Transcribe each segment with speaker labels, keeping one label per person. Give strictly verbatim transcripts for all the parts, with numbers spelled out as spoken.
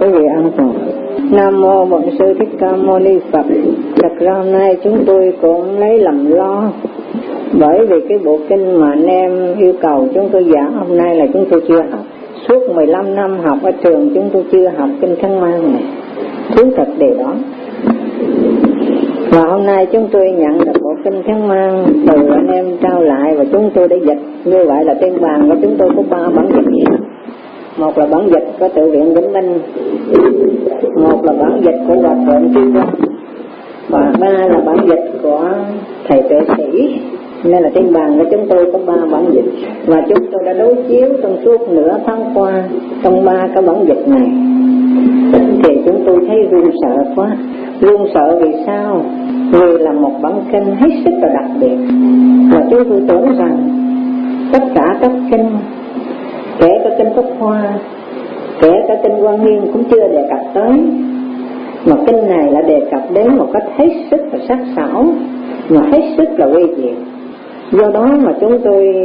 Speaker 1: vị an toàn. Nam mô Bổn Sư Thích Ca Mâu Ni Phật. Thật ra hôm nay chúng tôi cũng lấy làm lo, bởi vì cái bộ kinh mà anh em yêu cầu chúng tôi giảng hôm nay là chúng tôi chưa học. Suốt mười lăm năm học ở trường chúng tôi chưa học kinh Khăn Mang này, thú thật điều đó. Và hôm nay chúng tôi nhận được bộ kinh Khăn Mang từ anh em trao lại và chúng tôi đã dịch. Như vậy là trên bàn của chúng tôi có ba bản dịch. Một là bản dịch của Tự viện Vĩnh Minh, một là bản dịch của Hòa Thượng Trí Quang, và ba là bản dịch của thầy Tuệ Sĩ. Nên là trên bàn của chúng tôi có ba bản dịch, và chúng tôi đã đối chiếu trong suốt nửa tháng qua trong ba cái bản dịch này. Thì chúng tôi thấy run sợ quá. Run sợ vì sao? Vì là một bản kinh hết sức là đặc biệt, và chúng tôi tưởng rằng tất cả các kinh, kể cả kinh Pháp Hoa, kể cả kinh Quan Nghiêm cũng chưa đề cập tới, mà kinh này là đề cập đến một cách hết sức là sắc sảo, mà hết sức là uy diệu. Do đó mà chúng tôi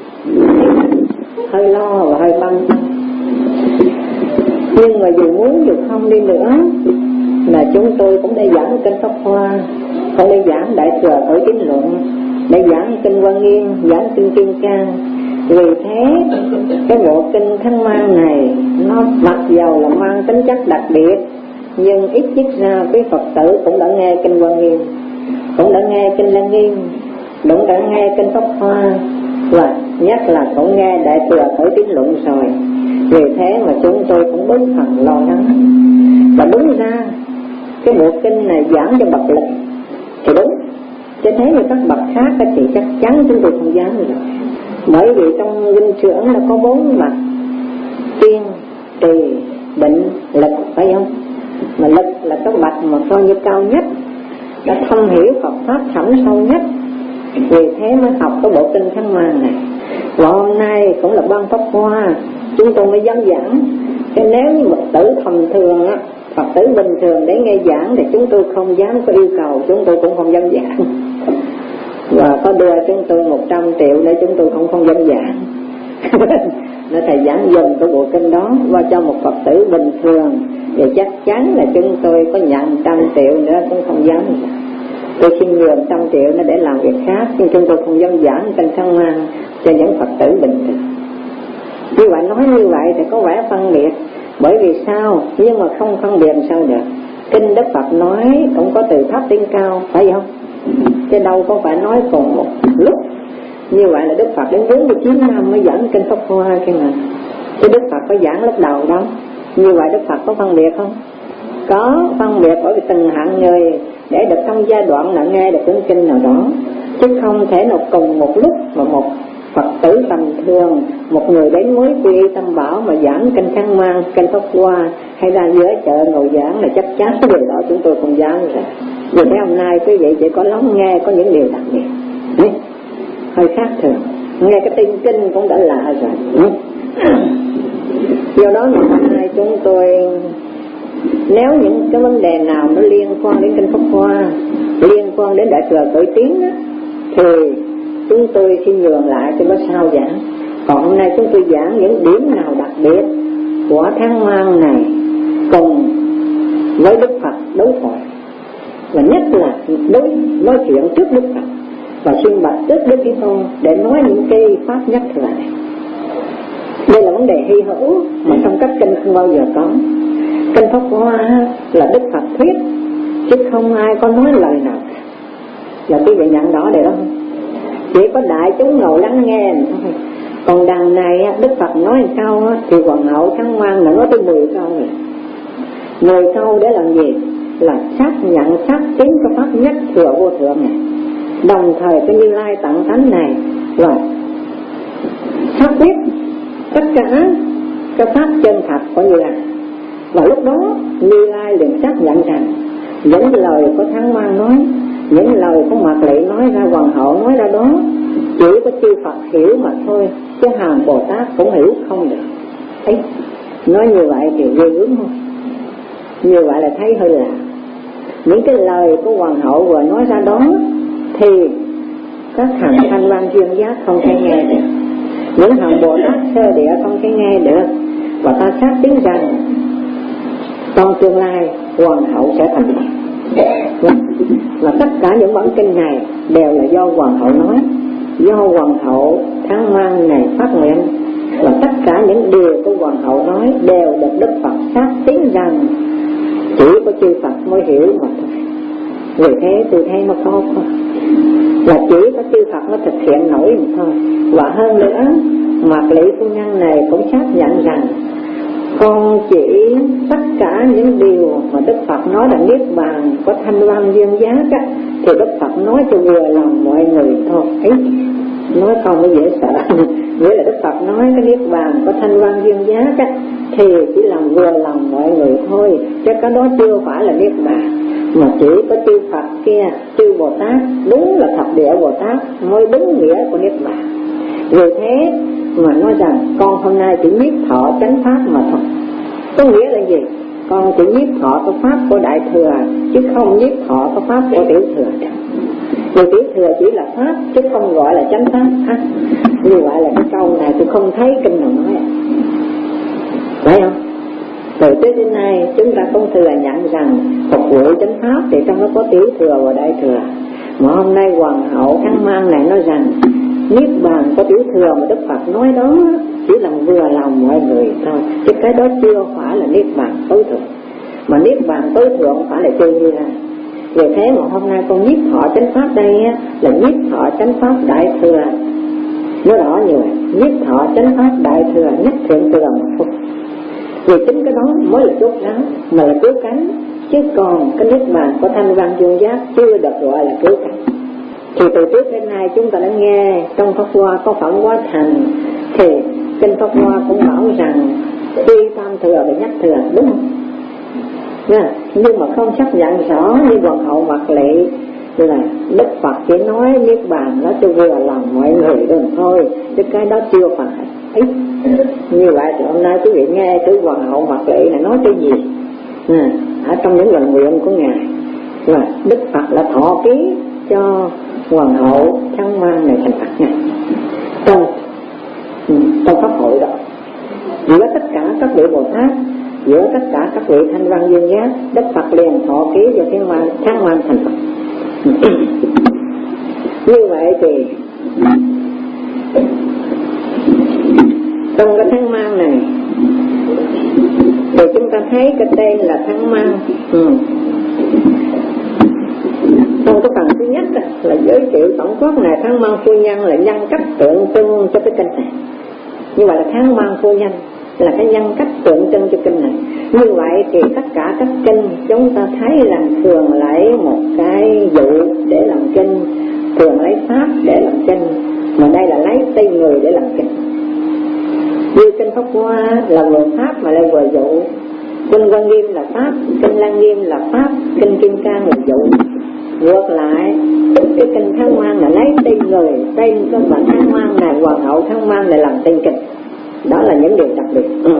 Speaker 1: hơi lo và hơi băn khoăn. Nhưng mà dù muốn dù không đi nữa là chúng tôi cũng đã giảng kinh Pháp Hoa, cũng đã giảng Đại Thừa Khởi Tín Luận, đã giảng kinh Quan Nghiêm, giảng kinh Kim Cang. Vì thế cái bộ kinh Khăn Mang này nó mặc dầu là mang tính chất đặc biệt, nhưng ít nhất ra quý Phật tử cũng đã nghe kinh Quan Nghiêm, cũng đã nghe kinh Lăng Nghiêm, cũng đã nghe kinh Pháp Hoa, và nhất là cũng nghe Đại Thừa Khởi Tín Luận rồi. Vì thế mà chúng tôi cũng bớt phần lo lắng. Và đúng ra cái bộ kinh này giảng cho bậc lực thì đúng, chứ thế như các bậc khác thì chắc chắn chúng tôi không dám được. Bởi vì trong dinh trưởng là có bốn bậc: tiên, trì, định, lực, phải không? Mà lực là cái bậc mà coi như cao nhất, đã thâm hiểu Phật pháp thẳm sâu nhất. Vì thế mới học cái bộ kinh Khăn Mang này. Và hôm nay cũng là ban Pháp Hoa chúng tôi mới dám giảng. Chứ nếu như một tử thầm thường á, Phật tử bình thường để nghe giảng thì chúng tôi không dám có yêu cầu, chúng tôi cũng không dám giảng. Và có đưa chúng tôi một trăm triệu để chúng tôi không không dám giảng. Nó thầy giảng dùm cái bộ kinh đó qua cho một Phật tử bình thường thì chắc chắn là chúng tôi có nhận trăm triệu nữa cũng không dám giảng. Tôi xin nhường trăm triệu nó để làm việc khác, nhưng chúng tôi không dám giảng kinh Khăn Mang cho những Phật tử bình thường. Như vậy nói như vậy thì có vẻ phân biệt. Bởi vì sao? Nhưng mà không phân biệt sao được. Kinh Đức Phật nói cũng có từ thấp đến cao, phải không? Chứ đâu có phải nói cùng một lúc. Như vậy là Đức Phật đến bốn mươi chín năm mới giảng kinh Pháp Hoa kia mà. Chứ Đức Phật có giảng lúc đầu đâu. Như vậy Đức Phật có phân biệt không? Có phân biệt, bởi vì từng hạng người để được trong giai đoạn là nghe được cuốn kinh nào đó, chứ không thể nào cùng một lúc mà một Phật tử tầm thường, một người đến mới quy y Tam Bảo mà giảng kinh Khăn Mang, kinh Pháp Hoa, hay là giữa chợ ngồi giảng là chắc chắn cái điều đó chúng tôi không dám rồi. Vì thế hôm nay quý vị chỉ có lắng nghe có những điều đặc biệt, đấy, hơi khác thường. Nghe cái tin kinh cũng đã lạ rồi. Ừ. Do đó mà hôm nay chúng tôi, nếu những cái vấn đề nào nó liên quan đến kinh Pháp Hoa, liên quan đến Đại Thừa Khởi Tín á, thì chúng tôi xin nhường lại cho nó sao giảng. Còn hôm nay chúng tôi giảng những điểm nào đặc biệt của Khăn Mang này cùng với Đức Phật đối thoại, và nhất là đối nói chuyện trước Đức Phật và xin bạch trước Đức Thế Tôn để nói những cái pháp nhất thừa này. Đây là vấn đề hy hữu mà trong các kinh không bao giờ có. Kinh Pháp Hoa là Đức Phật thuyết, chứ không ai có nói lời nào. Là quý vị nhận rõ điều đó không? Chỉ có đại chúng ngồi lắng nghe thôi. Còn đằng này Đức Phật nói một câu thì Hoàng hậu Khăn Mang là nói tới mười câu rồi. Mười câu để làm gì? Là xác nhận xác tín cái pháp nhất thừa vô thượng này. Đồng thời cái Như Lai tặng thánh này rồi xác quyết tất cả cái pháp chân thật của Như Lai. Và lúc đó Như Lai liền xác nhận rằng những lời của Khăn Mang nói, những lời của Mạc Lị nói ra, Hoàng hậu nói ra đó, chỉ có chư Phật hiểu mà thôi, chứ hàng Bồ Tát cũng hiểu không được. Ấy, nói như vậy thì ghê gớm không? Như vậy là thấy hơi lạ. Những cái lời của Hoàng hậu vừa nói ra đó thì các hàng thanh văn chuyên giác không thể nghe được, những hàng Bồ Tát sơ địa không thể nghe được. Và ta xác tín rằng trong tương lai hoàng hậu sẽ thành Phật. Và tất cả những bản kinh này đều là do hoàng hậu nói, do hoàng hậu Thắng Mang này phát nguyện, và tất cả những điều của hoàng hậu nói đều được Đức Phật xác tín rằng chỉ có chư Phật mới hiểu mà thôi. Vì thế tôi thấy nó có là chỉ có chư Phật nó thực hiện nổi mà thôi. Và hơn nữa, Mạc Lị phu nhân này cũng xác nhận rằng con chỉ tất cả những điều mà Đức Phật nói là niết bàn có thanh văn duyên giác á, thì Đức Phật nói cho vừa lòng mọi người thôi. Ấy, nói không có dễ sợ. Nghĩa là Đức Phật nói cái niết bàn có thanh văn duyên giác á, thì chỉ làm vừa lòng mọi người thôi, chứ cái đó chưa phải là niết bàn. Mà chỉ có chư Phật kia, chư Bồ Tát, đúng là thập địa Bồ Tát mới đúng nghĩa của niết bàn. Vì thế mà nói rằng con hôm nay chỉ nhiếp thọ chánh pháp mà thôi. Có nghĩa là gì? Con chỉ nhiếp thọ cái pháp của Đại Thừa, chứ không nhiếp thọ cái pháp của Tiểu Thừa. Vì Tiểu Thừa chỉ là pháp, chứ không gọi là chánh pháp. À, như vậy là cái câu này tôi không thấy kinh nào nói. Phải không? Từ trước đến nay chúng ta không thừa nhận rằng phục vụ chánh pháp thì trong đó có Tiểu Thừa và Đại Thừa. Mà hôm nay hoàng hậu Thắng Mang này nói rằng niết bàn có Tiểu Thừa mà Đức Phật nói đó chỉ là vừa lòng mọi người thôi, chứ cái đó chưa phải là niết bàn tối thượng. Mà niết bàn tối thượng phải là chơi như là. Vì thế mà hôm nay con nhiếp thọ chánh pháp đây á, là nhiếp thọ chánh pháp Đại Thừa. Nói rõ như vậy, nhiếp thọ chánh pháp Đại Thừa nhất thiện thừa mà phục. Vì chính cái đó mới là chốt ráo, mà là cứu cánh. Chứ còn cái niết bàn của thanh văn duyên giác chưa được gọi là cứu cánh. Thì từ trước đến nay chúng ta đã nghe trong Pháp Hoa có Phẩm Hóa Thành, thì kinh Pháp Hoa cũng bảo rằng tuy tam thừa và nhất thừa, đúng không? Nha. Nhưng mà không xác nhận rõ như hoàng hậu Mạc Lị là Đức Phật chỉ nói niết bàn nó cho vừa lòng mọi người thôi thôi, chứ cái đó chưa phải. Ấy, như vậy thì hôm nay quý vị nghe tới hoàng hậu Mạc Lị là nói cái gì à, ở trong những lời nguyện của ngài là Đức Phật là thọ ký cho hoàng hậu Thắng Mang này thành Phật này trong trong pháp hội đó, giữa tất cả các vị Bồ Tát, giữa tất cả các vị thanh văn duyên giác, Đức Phật liền thọ ký cho Thắng Mang Thắng Mang thành Phật. Như vậy thì trong cái Thắng Mang này thì chúng ta thấy cái tên là Thắng Mang. ừ. Trong cái phần thứ nhất là giới thiệu tổng quát này Thắng Mang phu nhân là nhân cách tượng trưng cho cái kinh này. Như vậy là Thắng Mang phu nhân là cái nhân cách tượng trưng cho kinh này. Như vậy thì tất cả các kinh chúng ta thấy là thường lấy một cái dụ để làm kinh, thường lấy pháp để làm kinh, mà đây là lấy tên người để làm kinh. Như kinh Pháp Hoa là vừa pháp mà lại vừa dụ, kinh Quan Nghiêm là pháp, kinh Lăng Nghiêm là pháp, kinh Kim Cang là dụ. Ngược lại cái kinh Thắng Mang là lấy tên người, tên của bạn Thắng Mang này, hoàng hậu Thắng Mang này làm tên kinh. Đó là những điều đặc biệt. ừ.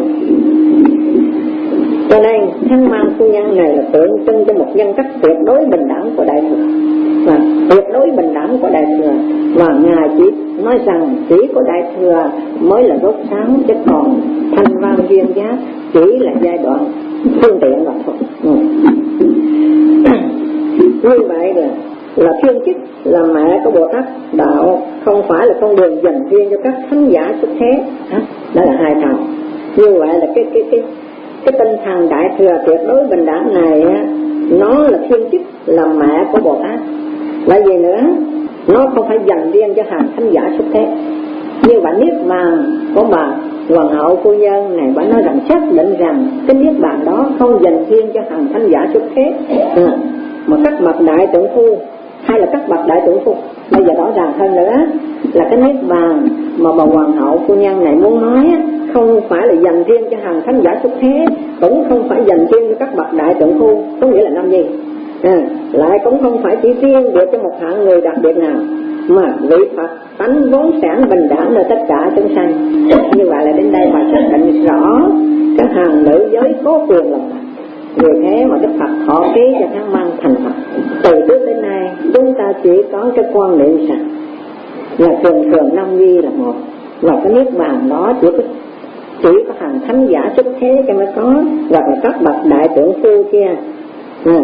Speaker 1: Cho nên Thắng Mang phu nhân này là tượng trưng cho một nhân cách tuyệt đối bình đẳng của Đại Thừa, và tuyệt đối bình đẳng của Đại Thừa. Và ngài chỉ nói rằng chỉ có Đại Thừa mới là rốt sáng, chứ còn thanh văn duyên giác chỉ là giai đoạn phương tiện mà thôi. ừ. Như vậy là là thiên chức là mẹ của Bồ Tát đạo, không phải là con đường dành riêng cho các thánh giả xuất thế. Đó là hai thằng. Như vậy là cái cái cái cái tinh thần Đại Thừa tuyệt đối bình đẳng này á, nó là thiên chức là mẹ của Bồ Tát. Bởi vì nữa nó không phải dành riêng cho hàng thánh giả xuất thế. Như vậy niết bàn của bà hoàng hậu phu nhân này, bà nói rằng xác định rằng cái niết bàn đó không dành riêng cho hàng thánh giả xuất thế, à, mà các bậc đại tượng phu hay là các bậc đại tượng phu. Bây giờ rõ ràng hơn nữa là cái niết bàn mà bà hoàng hậu phu nhân này muốn nói không phải là dành riêng cho hàng thánh giả xuất thế, cũng không phải dành riêng cho các bậc đại tượng phu, có nghĩa là năm gì, à, lại cũng không phải chỉ riêng được cho một hạng người đặc biệt nào, mà vị Phật tánh vốn sản bình đẳng là tất cả chúng sanh. Như vậy là đến đây mà xác định rõ các hàng nữ giới có quyền làm Phật. Vì thế mà Đức Phật thọ ký cho Thắng Mang thành Phật. Từ trước đến nay chúng ta chỉ có cái quan niệm rằng là thường thường năm vi là một, và cái niết bàn đó chỉ có chỉ có hàng thánh giả xuất thế cho mới có, hoặc là các bậc đại trưởng phu kia. Ừ.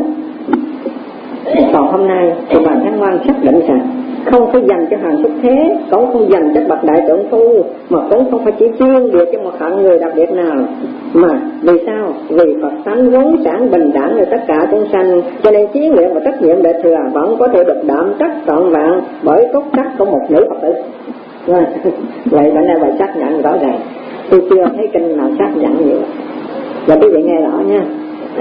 Speaker 1: Còn hôm nay thì bà Thánh Ngoan xác định rằng không phải dành cho hàng xuất thế, cũng không dành cho bậc đại trưởng phu, mà cũng không phải chỉ riêng biệt cho một hạng người đặc biệt nào. Mà vì sao? Vì Phật tánh vốn sản bình đẳng cho tất cả chúng sanh, cho nên chí nguyện và trách nhiệm đại thừa vẫn có thể được đảm trách trọn vẹn bởi cốt cách của một nữ Phật tử. Vậy bữa nay bài xác nhận rõ ràng, tôi chưa thấy kinh nào xác nhận như vậy. Và quý vị nghe rõ nha.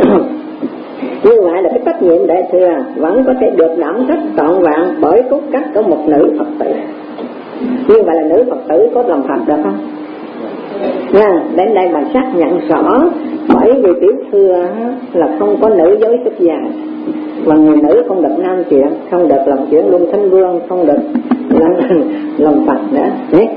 Speaker 1: Như vậy là cái trách nhiệm đại thừa vẫn có thể được đảm trách trọn vẹn bởi cốt cách của một nữ Phật tử. Như vậy là nữ Phật tử có làm Phật được không? Nha, đến đây mà xác nhận rõ, bởi vì tiểu thừa là không có nữ giới xuất gia, và người nữ không được nam chuyện, không được làm chuyện luân thánh vương, không được làm, làm Phật nữa. Đấy.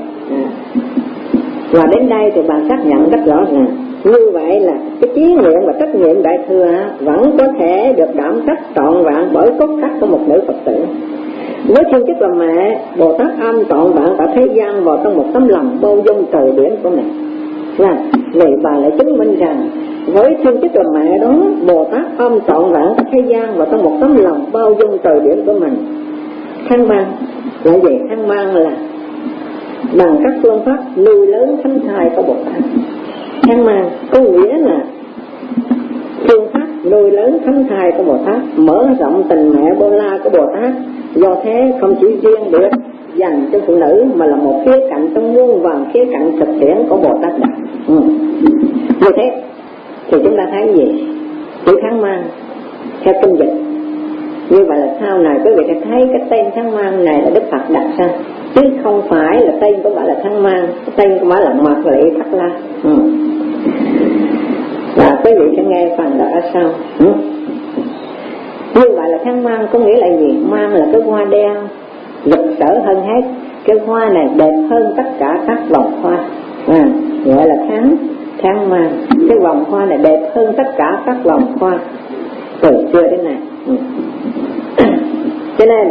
Speaker 1: Và đến đây thì bà xác nhận rất rõ ràng. Như vậy là cái chí nguyện và trách nhiệm đại thừa vẫn có thể được đảm trách trọn vẹn bởi cốt cách của một nữ Phật tử. Với thiên chức là mẹ, Bồ Tát âm trọn vẹn cả thế gian vào trong một tấm lòng bao dung trời biển của mình. Là vì bà lại chứng minh rằng với thiên chức là mẹ đó, Bồ Tát âm trọn vẹn cả thế gian vào trong một tấm lòng bao dung trời biển của mình. Thăng mang là gì? Thăng mang là bằng các phương pháp nuôi lớn thánh thai của Bồ Tát. Thăng mang có nghĩa là phương pháp nuôi lớn thánh thai của Bồ Tát, mở rộng tình mẹ Bô La của Bồ Tát. Do thế không chỉ riêng được dành cho phụ nữ, mà là một khía cạnh trong muôn vàn khía cạnh thực tiễn của Bồ Tát Đạo. Ừ. Như thế thì chúng ta thấy gì? Chữ Thăng Mang theo kinh dịch. Như vậy là sau này quý vị sẽ thấy cái tên Thăng Mang này là Đức Phật đặt ra, chứ không phải là tên của bà là Thăng Mang, tên của bà là Mạc Lị Thắt La. Ừ. Và quý vị sẽ nghe phần đó ở sau. Ừ. Như vậy là Thăng Mang có nghĩa là gì? Mang là cái hoa đen rực rỡ hơn hết. Cái hoa này đẹp hơn tất cả các vòng hoa, à, gọi là tháng tháng mang. Cái vòng hoa này đẹp hơn tất cả các vòng hoa từ xưa đến nay. Ừ. Cho nên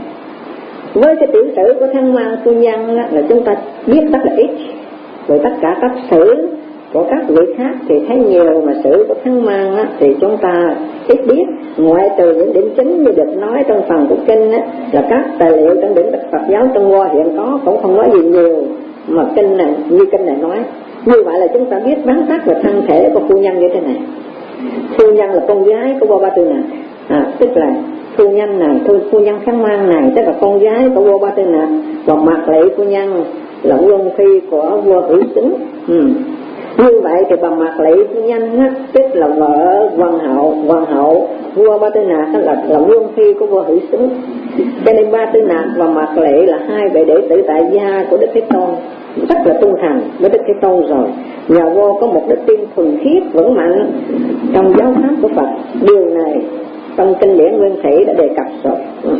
Speaker 1: với cái tiểu sử của Thăng Mang phu nhân là chúng ta biết rất là ít. Rồi tất cả các sử của các vị khác thì thấy nhiều, mà sử của Thăng Mang á, thì chúng ta ít biết. Ngoại trừ những điểm chính như được nói trong phần của kinh á, là các tài liệu trong điển tịch Phật giáo Trung Hoa hiện có cũng không nói gì nhiều, mà kinh này như kinh này nói. Như vậy là chúng ta biết vắn tắt về thân thể của phu nhân như thế này. Phu nhân là con gái của Vua Ba Tư Nặc, à, tức là phu nhân này, phu, phu nhân Thăng Mang này tức là con gái của Vua Ba Tư Nặc, và Mạc Lị phu nhân là quân phi của vua Hữu Xứng. Ừ. Như vậy thì bà Mạc Lị phu nhân á, tức là vợ hoàng hậu, hoàng hậu vua Ba Tư Nặc là là quân phi của vua Hữu Xứng. Cho nên Ba Tư Nặc và Mạc Lị là hai vị đệ tử tại gia của Đức Thế Tôn, rất là trung thành với Đức Thế Tôn rồi. Nhà vua có một đức tin thuần khiết vững mạnh trong giáo pháp của Phật. Điều này trong kinh điển Nguyên Thủy đã đề cập rồi.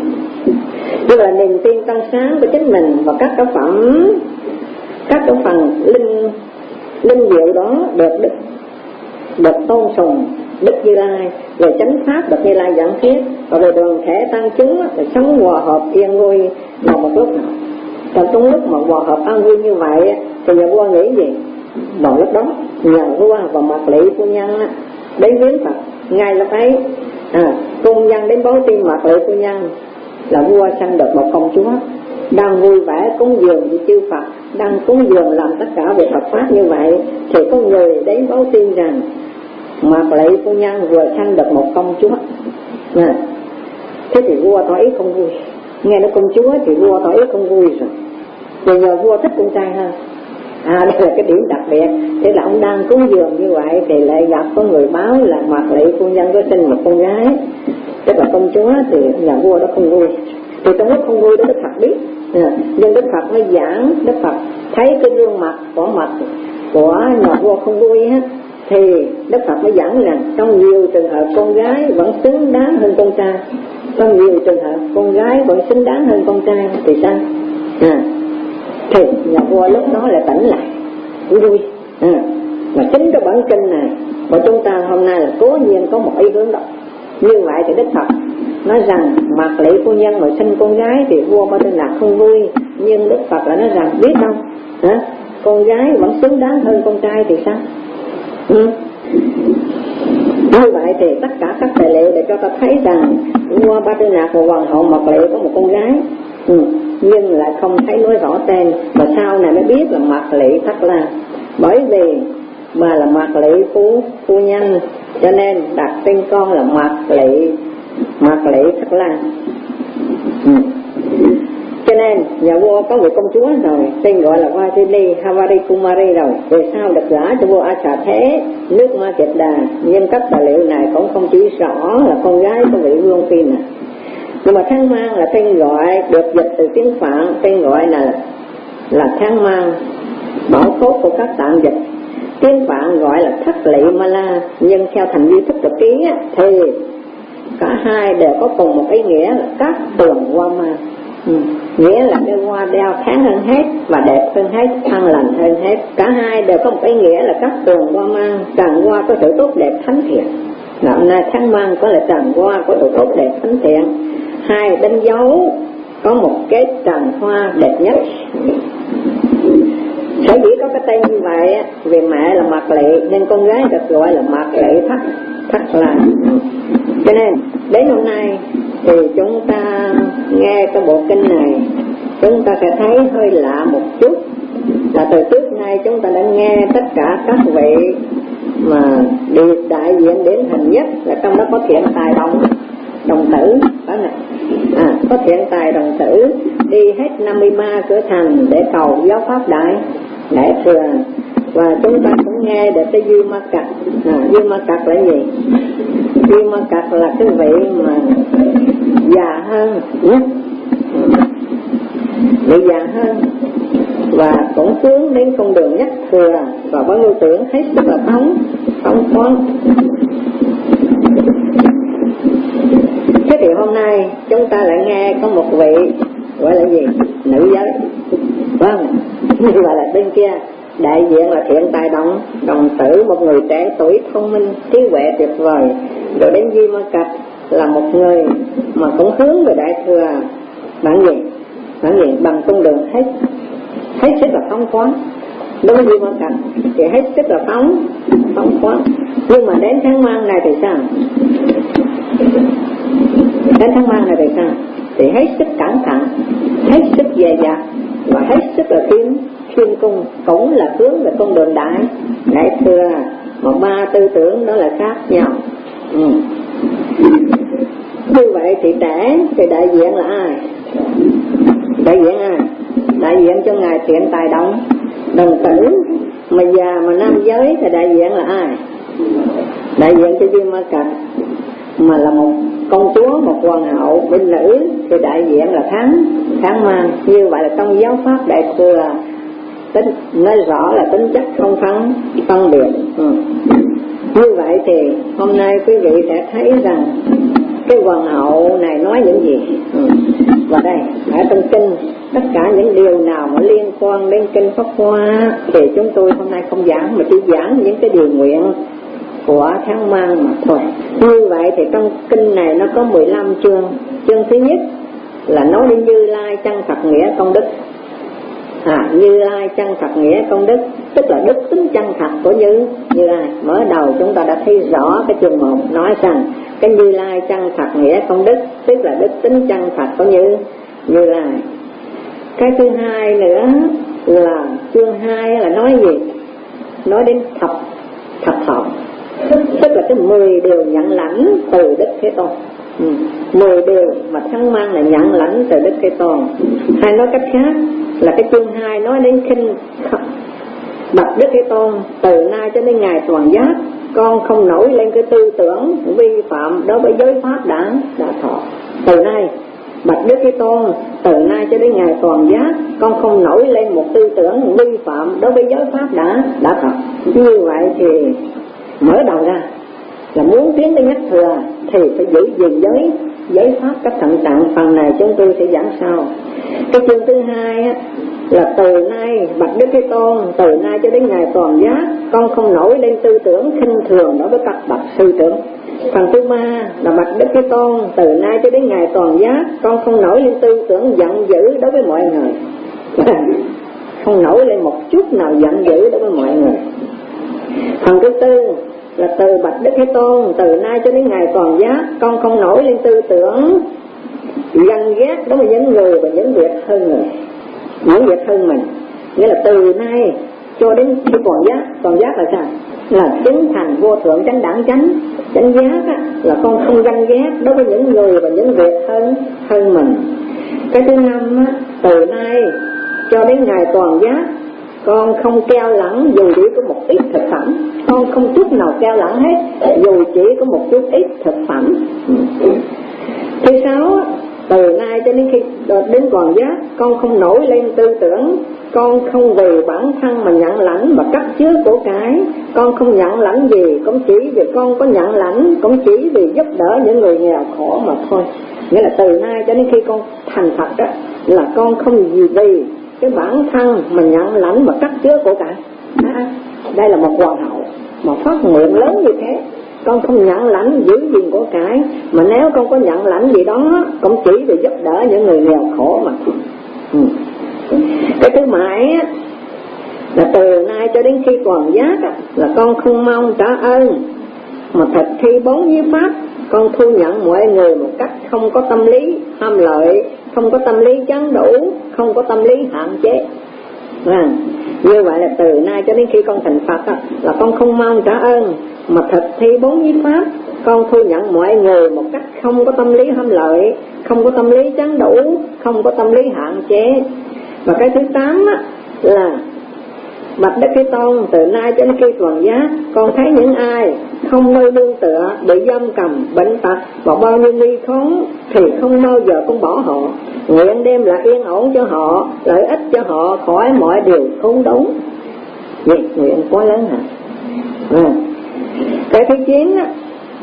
Speaker 1: Tức là niềm tin trong sáng của chính mình và các tác phẩm, các cái phần linh linh diệu đó được đức được tôn sùng Đức Như Lai, về chánh pháp được Như Lai giảng thuyết, và về đoàn thể tăng chúng để sống hòa hợp yên vui vào một lúc nào. Trong trong lúc mà hòa hợp an vui như vậy thì nhà vua nghĩ gì? Vào lúc đó nhà vua và Mạc Lị phu nhân đến viếng Phật. Ngay lúc ấy à, cung nhân đến báo tin Mạc Lị phu nhân là vua sanh được một công chúa, đang vui vẻ cúng dường với chư Phật, đang cúng dường làm tất cả việc Phật pháp như vậy, thì có người đến báo tin rằng Mạc Lị phu nhân vừa sanh được một công chúa. À, thế thì vua tỏ ý không vui. Nghe nói công chúa thì vua tỏ ý không vui rồi. Thì nhờ vua thích con trai hơn. À, đây là cái điểm đặc biệt. Thế là ông đang cúng dường như vậy thì lại gặp có người báo là Mạc Lị phu nhân có sinh một con gái, tức là công chúa, thì nhà vua đó không vui. Thì trong lúc không vui đó Đức Phật biết, à, nhưng Đức Phật mới giảng. Đức Phật thấy cái gương mặt của mặt của nhà vua không vui á, thì Đức Phật mới giảng rằng trong nhiều trường hợp con gái vẫn xứng đáng hơn con trai, trong nhiều trường hợp con gái vẫn xứng đáng hơn con trai thì sao? À, thì nhà vua lúc đó lại tỉnh lại, cũng vui. À, mà chính cái bản kinh này của chúng ta hôm nay là cố nhiên có một ý hướng đó. Như vậy thì Đức Phật nói rằng Mạc Lị phu nhân mà sinh con gái thì vua Ba Tư Nặc không vui, nhưng Đức Phật lại nói rằng biết không, hả? con gái vẫn xứng đáng hơn con trai thì sao? Ừ. Như vậy thì tất cả các tài liệu để cho ta thấy rằng Vua Ba Tư Nạc và Hoàng hậu Mật Lị có một con gái, ừ. nhưng lại không thấy nói rõ tên, mà sau này mới biết là Mật Lị Thất Lan. Bởi vì bà là Mật Lị phu phu nhân, cho nên đặt tên con là Mật Lị Mật Lị Thất Lan. Ừ. Cho nên nhà vua có người công chúa rồi, tên gọi là Vajini Havari Kumari rồi, về sau được gả cho vua A Xà Thế nước Ma Kiệt Đà. Nhưng các tài liệu này cũng không chỉ rõ là con gái của vị vương phi này. Nhưng mà Tháng Mang là tên gọi được dịch từ tiếng Phạn, tên gọi là là Tháng Mang, bảo cốt của các tạng dịch. Tiếng Phạn gọi là Thất Lị Ma La, nhưng theo thành Duy Thức Cực Ký thì cả hai đều có cùng một ý nghĩa là các tường hoa ma. Ừ. Nghĩa là cái hoa đeo tháng hơn hết và đẹp hơn hết, an lành hơn hết. Cả hai đều có một ý nghĩa là các tường hoa mang, tràng hoa có sự tốt đẹp thánh thiện. Hôm nay Tháng Mang có là tràng hoa có sự tốt đẹp thánh thiện. Hai đánh dấu có một cái tràng hoa đẹp nhất. Sở dĩ có cái tên như vậy vì mẹ là Mật Lị nên con gái được gọi là Mật Lị Thất Thất Lan. Cho nên đến hôm nay thì chúng ta nghe cái bộ kinh này, chúng ta sẽ thấy hơi lạ một chút, là từ trước nay chúng ta đã nghe tất cả các vị mà đi đại diện đến hình nhất, là trong đó có Thiện Tài Đồng Đồng Tử đó này, à, có Thiện Tài Đồng Tử đi hết năm mươi ba cửa thành để cầu giáo pháp đại đại thừa. Và chúng ta cũng nghe được cái Duy Ma Cật. À, Duy Ma Cật là gì? Duy Ma Cật là cái vị mà già hơn nhé, bị già hơn và cũng hướng đến con đường nhất thừa và có lưu tưởng hết sức là phóng phóng khoáng. Thế thì hôm nay chúng ta lại nghe có một vị gọi là gì? Nữ giới, vâng, như vậy là bên kia đại diện là Thiện Tài Đồng Đồng Tử, một người trẻ tuổi thông minh trí huệ tuyệt vời. Rồi đến Duy Ma Cật là một người mà cũng hướng về đại thừa bằng gì? Bằng gì? Bằng con đường hết hết sức là phóng khoáng. Đối với Duy Ma Cật thì hết sức là phóng phóng khoáng. Nhưng mà đến Tháng Mang này thì sao? Đến Tháng Mang này thì sao? Thì hết sức cẩn thận, hết sức dè dặt và hết sức là thiên thiên cung, cũng là hướng về con đường đại đại thừa, mà ba tư tưởng đó là khác nhau. Ừ. Như vậy thì trẻ thì đại diện là ai? Đại diện ai? Đại diện cho ngài Thiện Tài Đồng Đồng Tử. Mà già mà nam giới thì đại diện là ai? Đại diện cho Duy Ma Cật, mà là một công chúa, một hoàng hậu bên nữ thì đại diện là Tháng Tháng Mang. Như vậy là trong giáo pháp đại thừa tính nói rõ là tính chất không phân phân biệt. Ừ. Như vậy thì hôm nay quý vị sẽ thấy rằng cái hoàng hậu này nói những gì. Ừ. Và đây ở trong kinh tất cả những điều nào mà liên quan đến kinh Pháp Hoa thì chúng tôi hôm nay không giảng, mà chỉ giảng những cái điều nguyện của Tháng Mang mà thôi. Như vậy thì trong kinh này nó có mười lăm chương. Chương thứ nhất là nói đến Như Lai chân Phật nghĩa công đức. À, Như Lai chân Phật nghĩa công đức, tức là đức tính chân thật của Như Như Lai. Mới đầu chúng ta đã thấy rõ cái chương một nói rằng cái Như Lai chân Phật nghĩa công đức, tức là đức tính chân thật của Như Như Lai. Cái thứ hai nữa là chương hai là nói gì? Nói đến thập thập thọ, tức là cái mười điều nhận lãnh từ Đức Thế Tôn. Ừ. mười điều mà Tháng Mang là nhận lãnh từ Đức Thế Tôn. Hay nói cách khác là cái chương hai nói đến kinh bạch Đức Thế Tôn: từ nay cho đến ngày toàn giác, con không nổi lên cái tư tưởng vi phạm đối với giới pháp đã đã thọ. Từ nay bạch Đức Thế Tôn, từ nay cho đến ngày toàn giác, con không nổi lên một tư tưởng vi phạm đối với giới pháp đã đã thọ. Như vậy thì mở đầu ra là muốn tiến đến nhất thừa thì phải giữ gìn giới giới pháp cách thận trọng. Phần này chúng tôi sẽ giảng sau. Cái chương thứ hai á, là từ nay bạch Đức Thế Tôn, từ nay cho đến ngày toàn giác, con không nổi lên tư tưởng khinh thường đối với các bậc sư trưởng. Phần thứ ba là bạch Đức Thế Tôn, từ nay cho đến ngày toàn giác, con không nổi lên tư tưởng giận dữ đối với mọi người. không nổi lên một chút nào giận dữ đối với mọi người. Phần thứ tư là từ bạch Đức Thế Tôn, từ nay cho đến ngày còn giác, con không nổi lên tư tưởng ganh ghét đối với những người và những việc hơn người, những việc hơn mình. Nghĩa là từ nay cho đến khi còn giác, còn giác là sao? Là chứng thành vô thượng chánh đẳng chánh. Chánh giác á, là con không ganh ghét đối với những người và những việc hơn hơn mình. Cái thứ năm á, từ nay cho đến ngày toàn giác, con không keo lẳng dù chỉ có một ít thực phẩm. Con không chút nào keo lẳng hết dù chỉ có một chút ít thực phẩm. Thứ sáu, từ nay cho đến khi đến toàn giác, con không nổi lên tư tưởng con không vì bản thân mà nhận lãnh và cắt chứa của cái. Con không nhận lãnh gì, cũng chỉ vì con có nhận lãnh, cũng chỉ vì giúp đỡ những người nghèo khổ mà thôi. Nghĩa là từ nay cho đến khi con thành Phật đó, là con không gì vì cái bản thân mà nhận lãnh và cắt chứa của cái. À, đây là một hoàng hậu mà phát nguyện lớn như thế. Con không nhận lãnh giữ gìn của cái, mà nếu con có nhận lãnh gì đó cũng chỉ vì giúp đỡ những người nghèo khổ mà thôi. Ừ. Cái thứ mãi là từ nay cho đến khi còn giác là con không mong trả ơn, mà thực thi bốn nhiếp pháp. Con thu nhận mọi người một cách không có tâm lý ham lợi, không có tâm lý chán đủ, không có tâm lý hạn chế. À, như vậy là từ nay cho đến khi con thành Phật đó, là con không mong trả ơn, mà thực thi bốn nhiếp pháp. Con thu nhận mọi người một cách không có tâm lý ham lợi, không có tâm lý chán đủ, không có tâm lý hạn chế. Và cái thứ tám á, là bạch Đức Thế Tôn, từ nay cho đến khi toàn giác, con thấy những ai không nơi nương tựa, bị giam cầm, bệnh tật và bao nhiêu nghi khốn thì không bao giờ con bỏ họ, nguyện đem lại yên ổn cho họ, lợi ích cho họ khỏi mọi điều khốn đốn. Vậy nguyện quá lớn hả? À. Cái thứ chín á,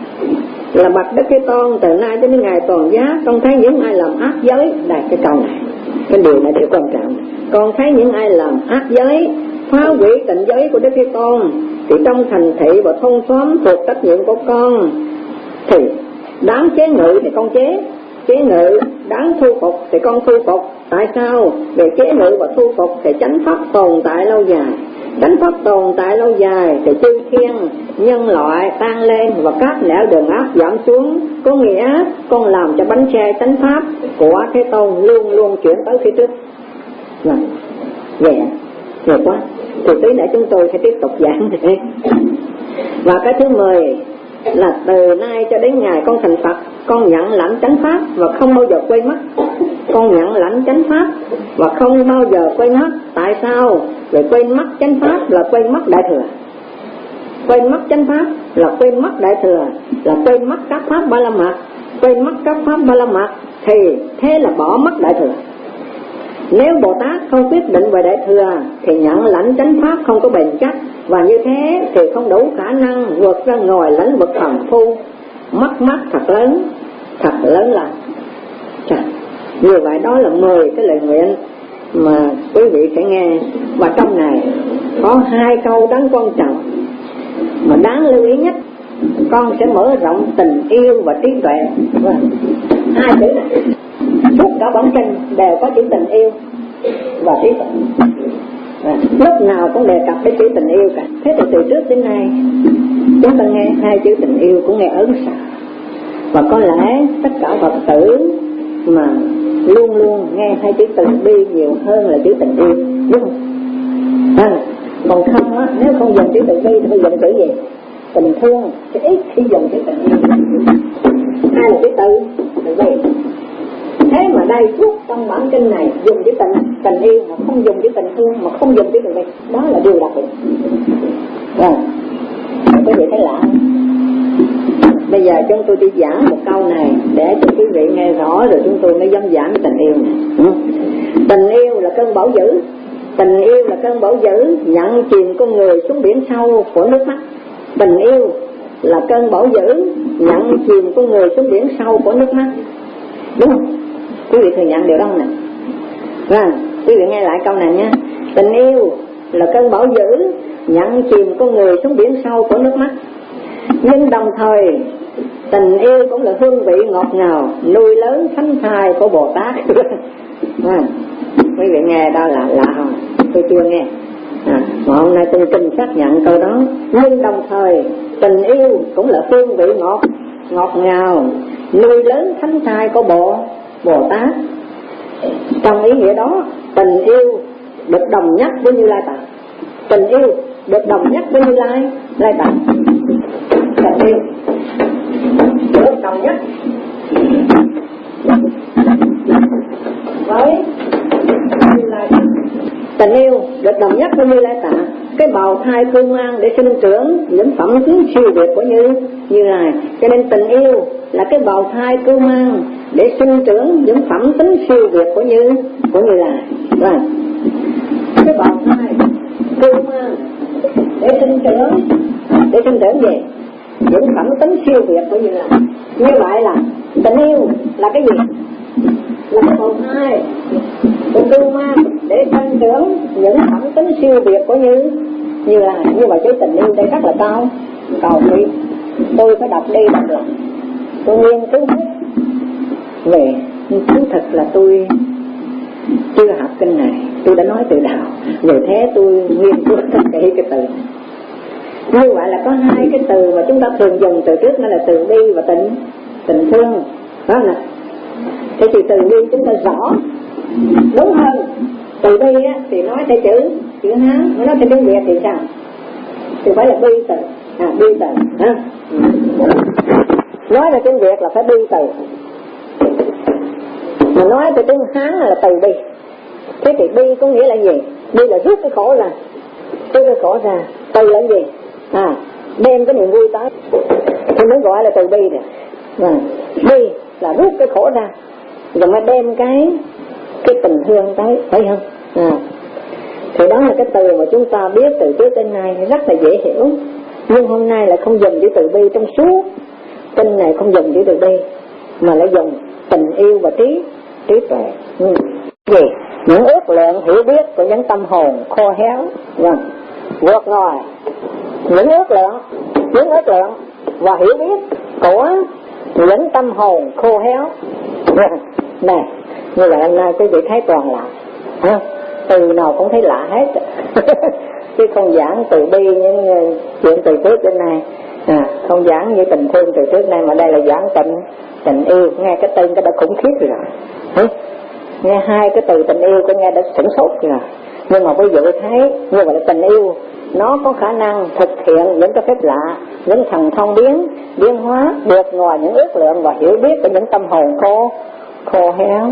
Speaker 1: là bạch Đức Thế Tôn, từ nay cho đến ngày toàn giác, con thấy những ai làm ác giới. Đây cái câu này, cái điều này điều quan trọng. Con thấy những ai làm ác giới, phá hủy tịnh giới của Đức Thế Tôn, thì trong thành thị và thôn xóm thuộc trách nhiệm của con, thì đáng chế ngự thì con chế chế ngự, đáng thu phục thì con thu phục. Tại sao? Về chế ngự và thu phục thì chánh pháp tồn tại lâu dài. Chánh pháp tồn tại lâu dài thì chư thiên nhân loại tan lên và các nẻo đường ác giảm xuống. Có nghĩa con làm cho bánh xe chánh pháp của Thế Tôn luôn luôn chuyển tới phía trước. Rồi, vậy nhiều quá. Thì tí nữa chúng tôi sẽ tiếp tục giảng. Và cái thứ mười là từ nay cho đến ngày con thành Phật, con nhận lãnh chánh pháp và không bao giờ quên mất. Con nhận lãnh chánh pháp và không bao giờ quên mất. Tại sao? Vì quên mất chánh pháp là quên mất đại thừa. Quên mất chánh pháp là quên mất đại thừa, là quên mất các pháp ba la mật. Quên mất các pháp ba la mật thì thế là bỏ mất đại thừa. Nếu Bồ Tát không quyết định về đại thừa thì nhận lãnh chánh pháp không có bền chắc, và như thế thì không đủ khả năng vượt ra ngoài lĩnh vực phàm phu. Mất mát thật lớn, thật lớn là Trời. Như vậy đó là mười cái lời nguyện mà quý vị sẽ nghe. Và trong này có hai câu đáng quan trọng mà đáng lưu ý nhất. Con sẽ mở rộng tình yêu và trí tuệ. Hai chữ này suốt cả bản kinh đều có chữ tình yêu và trí tuệ. À, lúc nào cũng đề cập đến chữ tình yêu cả. Thế thì từ trước đến nay chúng ta nghe hai chữ tình yêu cũng nghe ớn sợ. Và có lẽ tất cả Phật tử mà luôn luôn nghe hai chữ từ bi nhiều hơn là chữ tình yêu, đúng không? À, còn không á, nếu không dùng chữ từ bi thì phải dùng chữ gì? Tình thương, chứ ít khi dùng chữ tình yêu. Hai là chữ từ từ bi. Thế mà đây suốt trong bản kinh này dùng chữ tình tình yêu mà không dùng chữ tình thương, mà không dùng chữ từ bi, đó là điều đặc biệt. Rồi, quý vị thấy lạ. Bây giờ chúng tôi đi giảng một câu này để cho quý vị nghe rõ rồi chúng tôi mới dám giảng tình yêu này. Ừ. Tình yêu là cơn bão dữ. Tình yêu là cơn bão dữ nhận chìm con người xuống biển sâu của nước mắt. Tình yêu là cơn bão dữ nhận chìm con người xuống biển sâu của nước mắt. Đúng không? Quý vị thừa nhận điều đó nè. Rồi, quý vị nghe lại câu này nha. Tình yêu là cơn bão dữ nhận chìm con người xuống biển sâu của nước mắt. Nhưng đồng thời tình yêu cũng là hương vị ngọt ngào nuôi lớn thánh thai của Bồ Tát. À, quý vị nghe đó là lạ không? tôi chưa nghe. À, mà hôm nay tôi xin xác nhận câu đó. Nhưng đồng thời tình yêu cũng là hương vị ngọt ngọt ngào nuôi lớn thánh thai của bộ Bồ Tát. Trong ý nghĩa đó, tình yêu được đồng nhất với Như Lai Tạng. Tình yêu được đồng nhất với Như Lai Lai Tạng. Tình yêu được đồng nhất với Như Lai Tạng. Tình yêu được đồng nhất với Như Lai Tạng. Cái bào thai cưu mang để sinh trưởng những phẩm tính siêu việt của Như Như Lai. Cho nên tình yêu là cái bào thai cưu mang để sinh trưởng những phẩm tính siêu việt của Như của Như Lai. Rồi, cái bào thai cưu mang để sinh trưởng để sinh trưởng gì? Những phẩm tính siêu việt của Như Lai. Như vậy là tình yêu là cái gì? Là cái bào thai của cưu mang để sinh trưởng những phẩm tính siêu việt của Như Như Lai. Như vậy cái tình yêu đây rất là cao cao quý. Tôi phải đọc đi đọc lại, tôi nghiên cứu hết về. Thú thật là tôi chưa học kinh này, tôi đã nói từ đầu, vì thế tôi nghiên cứu tất cả cái từ. Như vậy là có hai cái từ mà chúng ta thường dùng từ trước, đó là từ bi và tình tình thương, phải không nào? Thế thì từ bi chúng ta rõ đúng hơn. Từ bi á, thì nói theo chữ chữ Hán, nói theo tiếng Việt thì sao? Thì phải là bi từ, à bi từ, ha. Nói là tiếng Việt là phải bi từ, mà nói theo tiếng Hán là từ bi. Thế thì bi có nghĩa là gì? Bi là rút cái khổ ra, rút cái khổ ra. Từ là gì? À, đem cái niềm vui tới, thì mới gọi là từ bi rồi. À, bi là rút cái khổ ra, rồi mới đem cái cái tình thương tới, phải không? À, thì đó là cái từ mà chúng ta biết từ trước đến nay rất là dễ hiểu, nhưng hôm nay là không dùng chữ từ bi. Trong suốt kinh này không dùng chữ từ bi, mà lại dùng tình yêu và trí trí tuệ. Ừ. Gì? Những ước lượng hiểu biết của những tâm hồn khô héo, vâng, vượt ngoài những ước lượng, những ước lượng và hiểu biết của những tâm hồn khô héo. Vâng. Này, như vậy hôm nay quý vị thấy toàn lạ, ha? Từ nào cũng thấy lạ hết, chứ không giảng từ bi những chuyện từ trước đến nay, à, không giảng như tình thương từ trước nay, mà đây là giảng tình tình yêu. Nghe cái tên cái đã khủng khiếp rồi, hả? Nghe hai cái từ tình yêu có nghe đã sửng sốt rồi. Nhưng mà quý vị thấy như vậy là tình yêu nó có khả năng thực hiện những cái phép lạ, những thần thông biến biến hóa vượt ngoài những ước lượng và hiểu biết của những tâm hồn khô khô héo.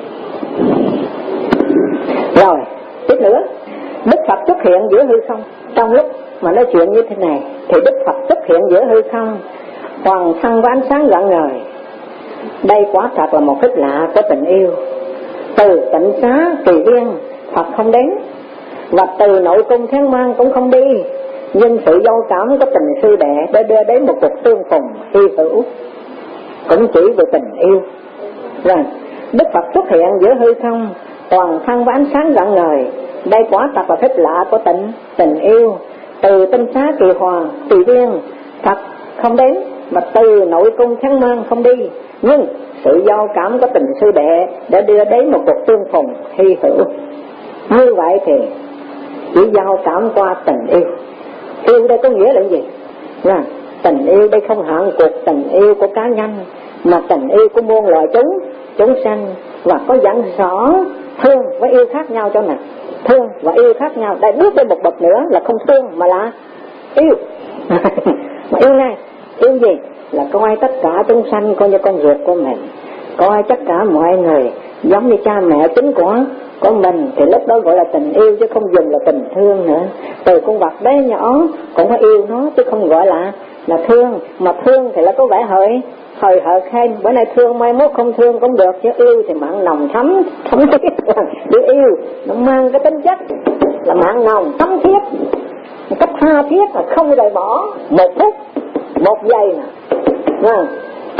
Speaker 1: Rồi, tiếp nữa, Đức Phật xuất hiện giữa hư không. Trong lúc mà nói chuyện như thế này thì Đức Phật xuất hiện giữa hư không, hoàng thân với ánh sáng rạng ngời. Đây quả thật là một phép lạ của tình yêu. Từ tịnh xá Kỳ Viên Phật không đến, và từ nội cung Thiên Mang cũng không đi, nhưng sự giao cảm của tình sư đệ đã đưa đến một cuộc tương phùng hy hữu, cũng chỉ về tình yêu. Rồi, Đức Phật xuất hiện giữa hư không, toàn thân với ánh sáng rạng ngời. Đây quả thật là phép lạ của tình tình yêu. Từ tinh xá Kỳ Hoàng Kỳ Viên Phật không đến, mà từ nội cung Thiên Mang không đi, nhưng sự giao cảm của tình sư đệ đã đưa đến một cuộc tương phùng hy hữu. Như vậy thì chỉ giao cảm qua tình yêu. Yêu đây có nghĩa là gì? Là tình yêu đây không hạn cuộc tình yêu của cá nhân, mà tình yêu của muôn loài chúng chúng sanh, và có dặn rõ thương với yêu khác nhau cho nào. Thương và yêu khác nhau. Đây bước lên một bậc nữa là không thương mà là yêu. Mà yêu này, yêu gì? Là coi tất cả chúng sanh coi như con ruột của mình, coi tất cả mọi người giống như cha mẹ chính của của mình, thì lúc đó gọi là tình yêu, chứ không dùng là tình thương nữa. Từ con vật bé nhỏ cũng phải yêu nó, chứ không gọi là là thương. Mà thương thì là có vẻ hời hời hợt khen, bữa nay thương mai mốt không thương cũng được, chứ yêu thì mặn nồng thấm thấm thiết. Chữ yêu nó mang cái tính chất là mặn nồng thấm thiết, một cách tha thiết là không rời bỏ một phút một giây nè. Vâng.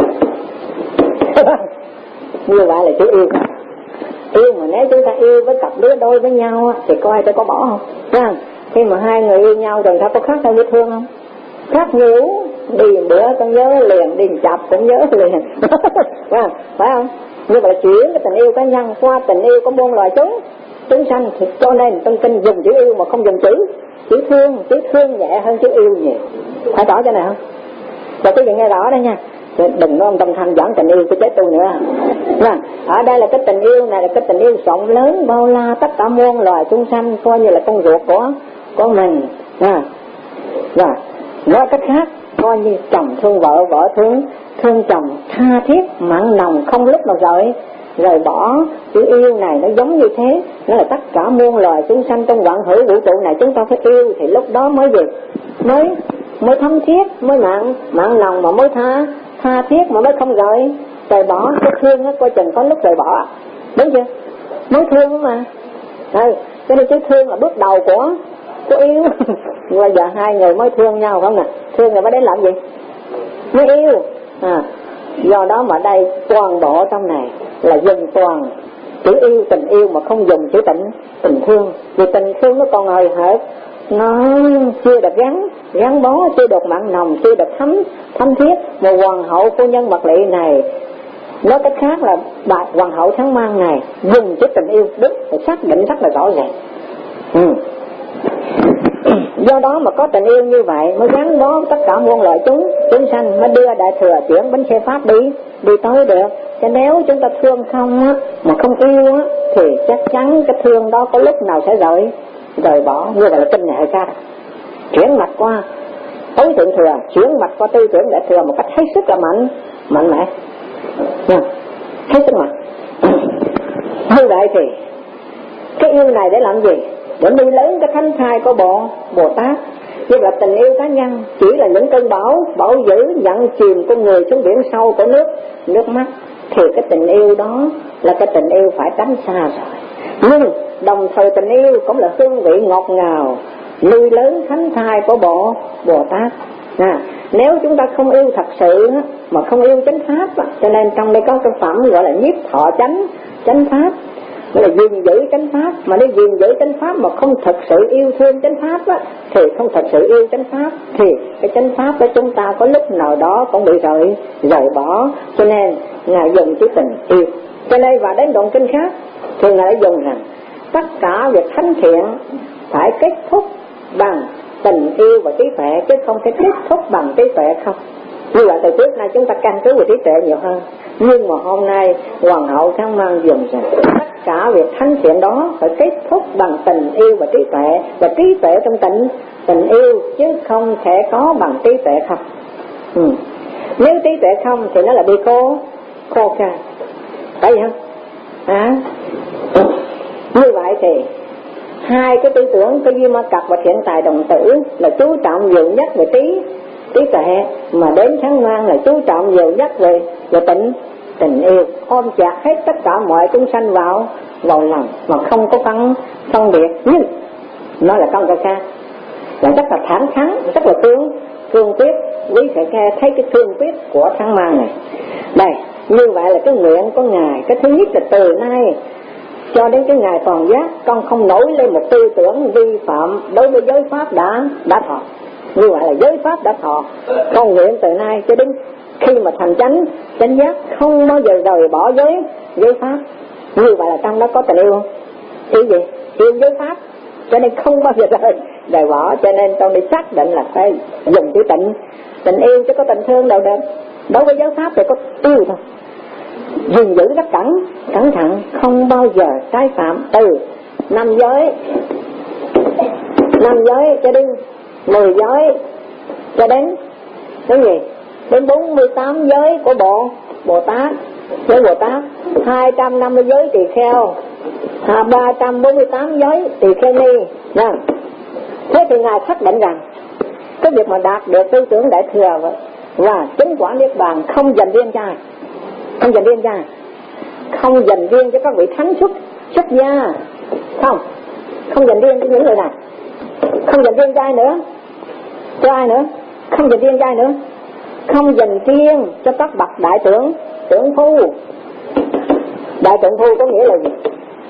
Speaker 1: Như vậy là chữ yêu. Yêu mà nếu chúng ta yêu với cặp đứa đôi với nhau thì coi ta có bỏ không? Vâng. Khi mà hai người yêu nhau rồi ta có khác nhau với thương không? Khác nhiều. Đi bữa con nhớ liền, đi chập cũng nhớ liền. Vâng, phải không? Như vậy là chuyển cái tình yêu cá nhân qua tình yêu của muôn loài chúng chúng sanh, thì cho nên trong kinh dùng chữ yêu mà không dùng chữ chữ thương, chữ thương nhẹ hơn chữ yêu nhiều. Phải rõ cho này không? Rồi quý vị nghe rõ đây nha, đừng nói ông Tâm Thanh giảng tình yêu cái chết tôi nữa. Và ở đây là cái tình yêu này là cái tình yêu rộng lớn bao la tất cả muôn loài chúng sanh, coi như là con ruột của của mình. À, rồi nói cách khác, coi như chồng thương vợ, vợ thương thương chồng, tha thiết mặn nồng không lúc nào rời rời bỏ. Chữ yêu này nó giống như thế, nó là tất cả muôn loài chúng sanh trong vạn hữu vũ trụ này chúng ta phải yêu, thì lúc đó mới gì, mới mới thấm thiết, mới mặn mặn nồng, mà mới tha tha thiết, mà mới không rời rời bỏ. Cái thương á coi chừng có lúc rời bỏ, đúng chưa? Mới thương mà. Ừ, cho nên chữ thương là bước đầu của của yêu. Bây giờ hai người mới thương nhau không nè, thương rồi mới đến làm gì? Mới yêu. À, do đó mà đây toàn bộ trong này là dùng toàn chữ yêu, tình yêu mà không dùng chữ tình tình thương. Vì tình thương nó còn hời hợt, nó chưa được gắn gắn bó, chưa được mặn nồng, chưa được thấm thấm thiết. Mà hoàng hậu phu nhân Mật Lị này, nói cách khác là bà hoàng hậu Tháng Mang này dùng chữ tình yêu đúng, phải xác định rất là rõ ràng. Ừ. Do đó mà có tình yêu như vậy mới gắn bó tất cả muôn loài chúng chúng sanh, mới đưa Đại Thừa chuyển bánh xe Pháp đi đi tới được. Chứ nếu chúng ta thương không á, mà không yêu á, thì chắc chắn cái thương đó có lúc nào sẽ rời rời bỏ. Như vậy là kinh này ca chuyển mạch qua tối thượng thừa, chuyển mạch qua tư tưởng Đại Thừa một cách hết sức là mạnh mạnh mẽ, nha, hết sức mạnh. Như vậy thì cái yêu này để làm gì? Để nuôi lớn cái thánh thai của Bộ Bồ Tát. Như là tình yêu cá nhân chỉ là những cơn bão bão dữ dẫn chìm con người xuống biển sâu của nước nước mắt, thì cái tình yêu đó là cái tình yêu phải tránh xa rồi. Nhưng đồng thời tình yêu cũng là hương vị ngọt ngào nuôi lớn thánh thai của Bộ Bồ Tát. À, nếu chúng ta không yêu thật sự mà không yêu chánh pháp, cho nên trong đây có cái phẩm gọi là nhiếp thọ chánh chánh pháp, là gìn giữ chánh pháp. Mà nếu gìn giữ chánh pháp mà không thật sự yêu thương chánh pháp á, thì không thật sự yêu chánh pháp, thì cái chánh pháp của chúng ta có lúc nào đó cũng bị rời rời bỏ. Cho nên ngài dùng chữ tình yêu. Cho nên và đến đoạn kinh khác thì ngài đã dùng rằng tất cả việc thánh thiện phải kết thúc bằng tình yêu và trí tuệ, chứ không thể kết thúc bằng trí tuệ không. Như vậy từ trước nay chúng ta căn cứ về trí tuệ nhiều hơn, nhưng mà hôm nay hoàng hậu Tháng Mang dùng rằng tất cả việc thánh thiện đó phải kết thúc bằng tình yêu và trí tuệ, và trí tuệ trong tình tình yêu, chứ không thể có bằng trí tuệ không. Ừ. Nếu trí tuệ không thì nó là bị khô khô khan, phải không? À, như vậy thì hai cái tư tưởng, cái duy ma cặp và thiện tài đồng tử là chú trọng nhiều nhất về trí trí tuệ, mà đến Tháng Mang là chú trọng nhiều nhất về về tình tình yêu, ôm chặt hết tất cả mọi chúng sanh vào vào lòng mà không có phân phân biệt. Nhưng nó là con cái khác, là rất là thẳng thắn, rất là cương cương quyết. Quý thầy nghe thấy cái cương quyết của Tháng Mang này đây. Như vậy là cái nguyện của ngài, cái thứ nhất là từ nay cho đến cái ngày toàn giác, con không nổi lên một tư tưởng vi phạm đối với giới pháp đã đã thọ. Như vậy là giới pháp đã thọ, con nguyện từ nay cho đến khi mà thành chánh chánh giác không bao giờ rời bỏ giới giới pháp. Như vậy là trong đó có tình yêu không? Yêu gì? Yêu giới pháp, cho nên không bao giờ rời rời bỏ. Cho nên trong đây xác định là phải dùng chữ tình tình yêu, chứ có tình thương đâu được. Đối với giới pháp thì có yêu thôi, gìn giữ rất cẩn cẩn thận, không bao giờ trái phạm. Từ năm giới năm giới cho đến mười giới, cho đến cái gì đến bốn mươi tám giới của bộ Bồ Tát, giới Bồ Tát, hai trăm năm mươi giới tỳ kheo, ba trăm bốn mươi tám giới tỳ kheo ni. Nè, thế thì ngài xác định rằng cái việc mà đạt được tư tưởng Đại Thừa và chính quả niết bàn không dành riêng cho ai, không dành riêng cho ai, không dành riêng cho các vị thánh xuất xuất gia, không, không dành riêng cho những người này, không dành riêng cho ai nữa, cho ai nữa, không dành riêng cho ai nữa, không dành riêng cho các bậc đại trưởng trưởng phu. Đại trưởng phu có nghĩa là gì?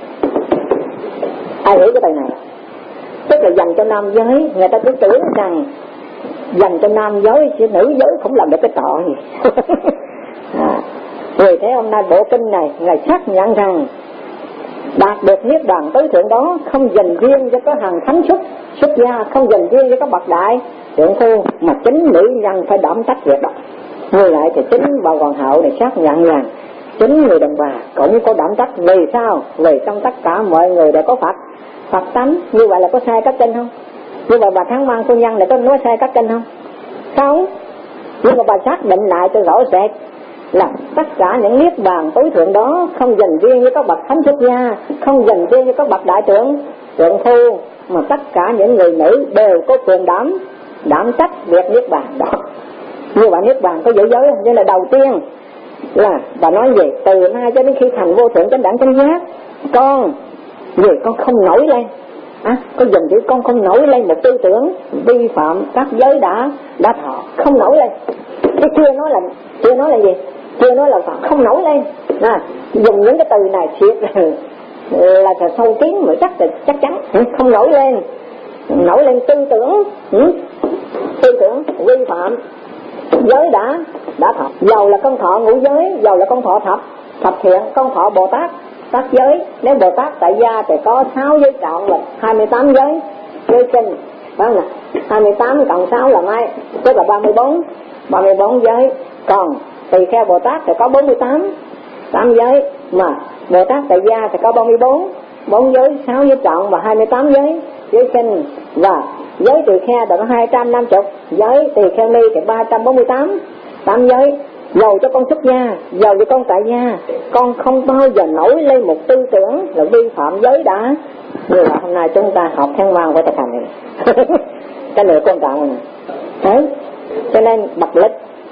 Speaker 1: Ai hiểu cái từ này? Tức là dành cho nam giới. Người ta cứ tưởng rằng dành cho nam giới chứ nữ giới không làm được cái trò gì. à, Vì thế hôm nay bộ kinh này ngài xác nhận rằng Đạt được niết bàn tối thượng đó không dành riêng cho các hàng thánh xuất xuất gia, không dành riêng cho các bậc đại trượng phu, mà chính nữ nhân phải đảm trách việc đó. Như vậy thì chính bà hoàng hậu này xác nhận rằng chính người đàn bà cũng có đảm trách. Vì sao? Vì trong tất cả mọi người đều có Phật Phật tánh. Như vậy là có sai các kinh không? Như vậy bà Thắng Mang phu nhân này có nói sai các kinh không? Không. Nhưng mà bà xác định lại cho rõ rệt là tất cả những niết bàn tối thượng đó không dành riêng với các bậc thánh xuất gia, không dành riêng với các bậc đại trưởng trượng phu, mà tất cả những người nữ đều có quyền đảm đảm trách việc niết bàn đó. Như vậy niết bàn có giữ giới không? Nên là đầu tiên là bà nói gì? Từ nay cho đến khi thành vô thượng chánh đẳng chánh giác, con gì con không nổi lên, à, có dần chữ con không nổi lên một tư tưởng vi phạm các giới đã đã thọ, không nổi lên. Cái chưa nói là chưa nói là gì? Chưa nói là phạm không nổi lên. À, dùng những cái từ này thiệt là là sâu kín mà chắc là chắc chắn không nổi lên, nổi lên tư tưởng, tư tưởng vi phạm giới đã đã thọ. Dầu là con thọ ngũ giới, dầu là con thọ thập thập thiện, con thọ Bồ Tát tác giới. Nếu Bồ Tát tại gia thì có sáu giới trọn là hai mươi tám giới giới sinh, phải không nào? hai mươi tám cộng sáu là mấy? Tức là ba mươi bốn, ba mươi bốn giới. Còn tỳ kheo Bồ Tát thì có bốn mươi tám, tám giới, mà Bồ Tát tại gia thì có ba mươi bốn, bốn giới, sáu giới trọn và hai mươi tám giới giới sinh. Và giới tỳ kheo thì có hai trăm năm mươi, giới tỳ kheo ni thì ba trăm bốn mươi tám, tám giới. Dầu cho con xuất gia, dầu cho con tại gia, con không bao giờ nổi lên một tư tưởng là vi phạm giới đã. Như là hôm nay chúng ta học Thăng Văn phải thực hành này. Cái này quan trọng này. Đấy. Cho nên bậc lịch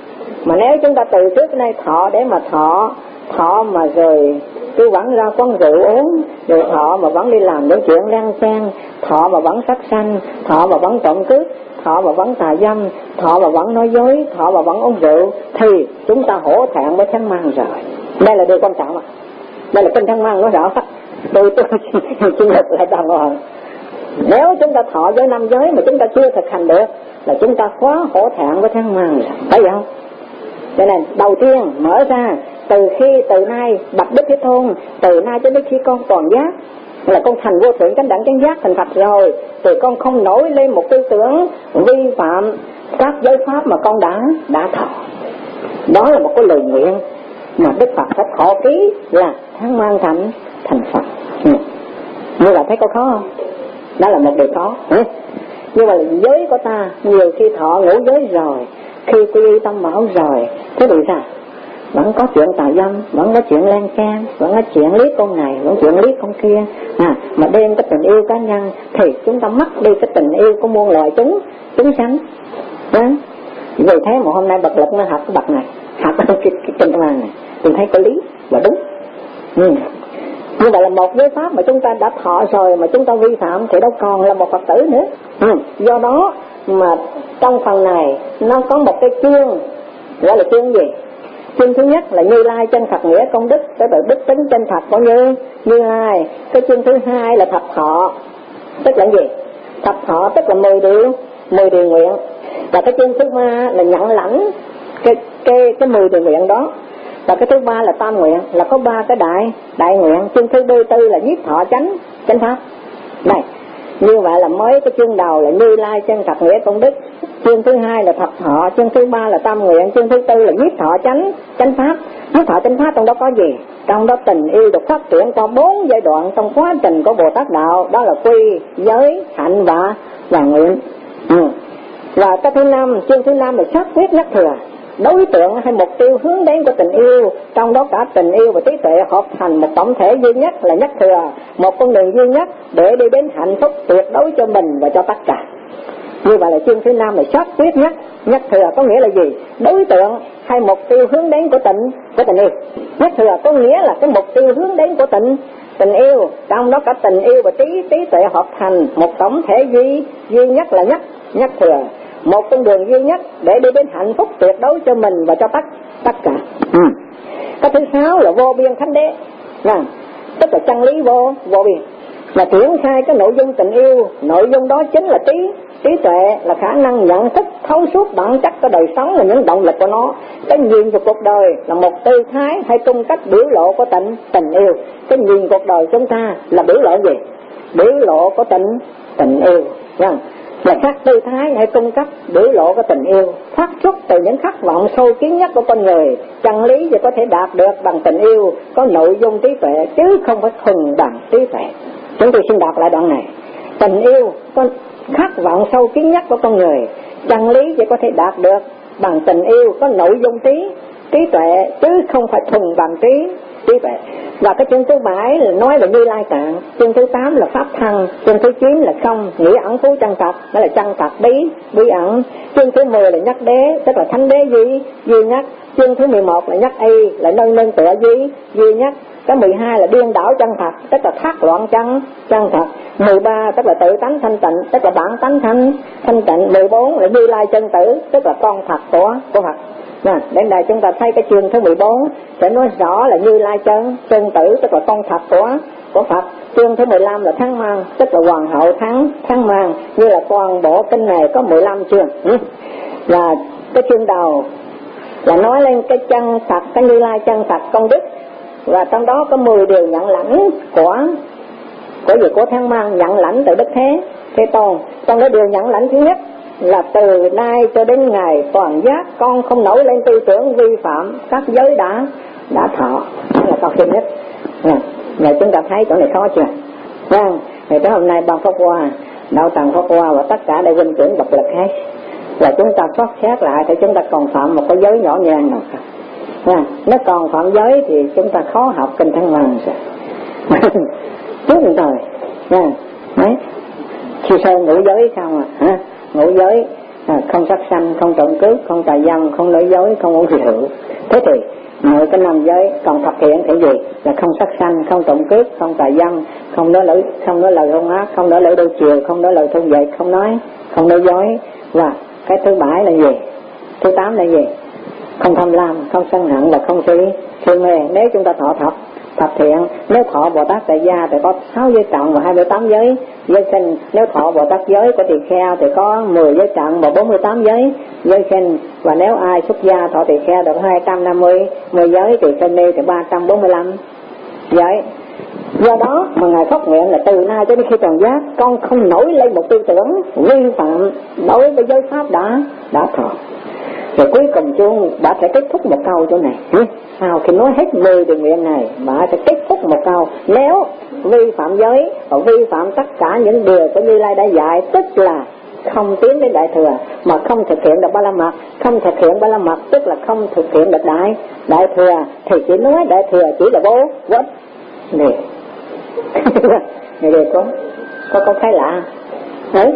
Speaker 1: mà nếu chúng ta từ trước đến nay thọ để mà thọ thọ mà rồi cứ vẫn ra quán rượu uống, rồi thọ mà vẫn đi làm những chuyện lan sang, thọ mà vẫn sát sanh, thọ mà vẫn trộm cướp, thọ mà vẫn tà dâm, thọ mà vẫn nói dối, thọ mà vẫn uống rượu, thì chúng ta hổ thẹn với Thăng Mang rồi. Đây là điều quan trọng. À, đây là kinh Thăng Mang nói rõ. Tôi tôi xin lặp lại đàng hoàng. Nếu chúng ta thọ giới năm giới mà chúng ta chưa thực hành được là chúng ta quá hổ thẹn với Thăng Mang rồi, thấy không? Cho nên đầu tiên mở ra từ khi từ nay bạch Đức Thế Tôn, từ nay cho đến khi con còn giác là con thành vô thượng chánh đẳng chánh giác thành Phật rồi, thì con không nổi lên một tư tưởng vi phạm các giới pháp mà con đã đã thọ. Đó là một cái lời nguyện mà Đức Phật phải khổ ký là Thăng Mang thành thành Phật. Ừ. Như là thấy có khó không? Đó là một điều khó. Ừ. Nhưng mà giới của ta nhiều khi thọ ngũ giới rồi, khi quy y tâm bảo rồi, thế thì sao? Vẫn có chuyện tà dâm, vẫn có chuyện lan can, vẫn có chuyện liếc con này, vẫn có chuyện liếc con kia, à, mà đem cái tình yêu cá nhân thì chúng ta mất đi cái tình yêu của muôn loài chúng chúng sanh. Đó. Vì thế mà hôm nay bậc lực nó học cái bậc này, học cái cái kinh Thăng Mang này, tôi thấy có lý và đúng. Ừ. Như vậy là một giới pháp mà chúng ta đã thọ rồi mà chúng ta vi phạm thì đâu còn là một Phật tử nữa. Ừ. Do đó mà trong phần này nó có một cái chương gọi là chương gì? Chương thứ nhất là Như Lai chân Thật nghĩa công đức, cái từ đức tính chân thật của Như Như Lai. Cái chương thứ hai là thập thọ, tức là gì? Thập thọ tức là mười điều, mười điều nguyện. Và cái chương thứ ba là nhận lãnh cái cái cái mười điều nguyện đó. Và cái thứ ba là tam nguyện, là có ba cái đại đại nguyện. Chương thứ tư tư là nhiếp thọ chánh chánh pháp. Này, như vậy là mới cái chương đầu là Như Lai chân Thật nghĩa công đức, chương thứ hai là thập thọ, chương thứ ba là tam nguyện, chương thứ tư là nhiếp thọ chánh chánh pháp. Nhiếp thọ chánh pháp trong đó có gì? Trong đó tình yêu được phát triển qua bốn giai đoạn trong quá trình của Bồ Tát đạo, đó là quy, giới, hạnh và và nguyện. Ừ. Và cái thứ năm, chương thứ năm là xác quyết nhất thừa, đối tượng hay mục tiêu hướng đến của tình yêu, trong đó cả tình yêu và trí tuệ hợp thành một tổng thể duy nhất là nhất thừa, một con đường duy nhất để đi đến hạnh phúc tuyệt đối cho mình và cho tất cả. Như vậy là chương thứ năm là xác quyết nhất nhất thừa, có nghĩa là gì? Đối tượng hay mục tiêu hướng đến của tình của tình yêu. Nhất thừa có nghĩa là cái mục tiêu hướng đến của tình tình yêu, trong đó cả tình yêu và trí trí tuệ hợp thành một tổng thể duy duy nhất là nhất nhất thừa, một con đường duy nhất để đi đến hạnh phúc tuyệt đối cho mình và cho tất tất cả. Ừ. Cái thứ sáu là vô biên thánh đế, à, tức là chân lý vô vô biên, mà triển khai cái nội dung tình yêu, nội dung đó chính là trí Trí tuệ là khả năng nhận thức thấu suốt bản chất của đời sống là những động lực của nó. Cái nhìn của cuộc đời là một tư thái hay cung cách biểu lộ của tình tình yêu. Cái nhìn cuộc đời chúng ta là biểu lộ gì? Biểu lộ của tình tình yêu, vâng. Là các tư thái hay cung cách biểu lộ của tình yêu phát xuất từ những khát vọng sâu kín nhất của con người. Chân lý thì có thể đạt được bằng tình yêu có nội dung trí tuệ, chứ không phải thuần bằng trí tuệ. Chúng tôi xin đọc lại đoạn này. Tình yêu có khát vọng sâu kín nhất của con người. Chân lý chỉ có thể đạt được bằng tình yêu có nội dung trí trí tuệ, chứ không phải thuần bằng trí trí tuệ. Và cái chương thứ bảy là nói về Như Lai Tạng, chương thứ tám là pháp thân, chương thứ chín là không, nghĩa ẩn phú chân thật, đó là chân thật bí bí ẩn. Chương thứ mười là nhất đế, tức là thánh đế duy duy nhất. Chương thứ mười một là nhất y, là nơi nương tựa duy duy nhất. Cái mười hai là điên đảo chân thật, tức là thác loạn chân chân thật. mười ba tức là tự tánh thanh tịnh, tức là bản tánh thanh thanh tịnh. mười bốn là Như Lai chân tử, tức là con thật của của Phật. Nè, đến đây chúng ta thấy cái chương thứ mười bốn sẽ nói rõ là Như Lai chân chân tử, tức là con thật của của Phật. Chương thứ mười lăm là Thắng Mang, tức là hoàng hậu thắng thắng mang. Như là toàn bộ kinh này có mười lăm chương. Ừ. Và cái chương đầu là nói lên cái chân thật, cái Như Lai chân thật công đức. Và trong đó có mười điều nhận lãnh của của gì của Thắng Mang, nhận lãnh từ Đức Thế Thế Tôn. Trong đó điều nhận lãnh thứ nhất là từ nay cho đến ngày toàn giác, con không nổi lên tư tưởng vi phạm các giới đã đã thọ. Đó là câu thứ nhất. Rồi chúng ta thấy chỗ này khó chưa? Vâng. Thì tới hôm nay ban Pháp Hoa, đạo tràng Pháp Hoa và tất cả đại huynh trưởng độc lực hết. Và chúng ta phát xét lại thì chúng ta còn phạm một cái giới nhỏ nhàng nào không? À, nếu còn phạm giới thì chúng ta khó học kinh Thăng Mang rồi. Trước một thời, à, đấy, khi sơ ngũ giới xong à, hả? Ngũ giới à, không sát sanh, không trộm cướp, không tà dâm, không nói dối, không uống rượu. Thế thì mỗi cái năm giới còn thực hiện cái gì? Là không sát sanh, không trộm cướp, không tà dâm, không nói lời, không nói lời hung ác, không nói lời đôi chiều, không nói lời thôn dệt, không nói, không nói dối. Và cái thứ bảy là gì? Thứ tám là gì? Không tham lam, không sân hận, là không si si mê. Nếu chúng ta thọ thập thập thiện, nếu thọ Bồ Tát tại gia thì có sáu giới trọng và hai mươi tám giới giới sinh. Nếu thọ Bồ Tát giới của tỳ kheo thì có mười giới trọng và bốn mươi tám giới giới sinh. Và nếu ai xuất gia thọ tỳ kheo được hai trăm năm mươi mười giới, tỳ kheo ni thì ba trăm bốn mươi lăm giới. Do đó mà ngài phát nguyện là từ nay cho đến khi toàn giác, con không nổi lên một tư tưởng vi phạm đối với giới pháp đã đã thọ. Rồi cuối cùng chung bà sẽ kết thúc một câu chỗ này. Sau khi nói hết mười điều nguyện này, bà sẽ kết thúc một câu: nếu vi phạm giới và vi phạm tất cả những điều của Như Lai đã dạy, tức là không tiến đến đại thừa, mà không thực hiện được ba la mật. Không thực hiện ba la mật tức là không thực hiện được đại đại thừa. Thì chỉ nói đại thừa chỉ là vô vô ích. Này này đây có có có cái lạ đấy.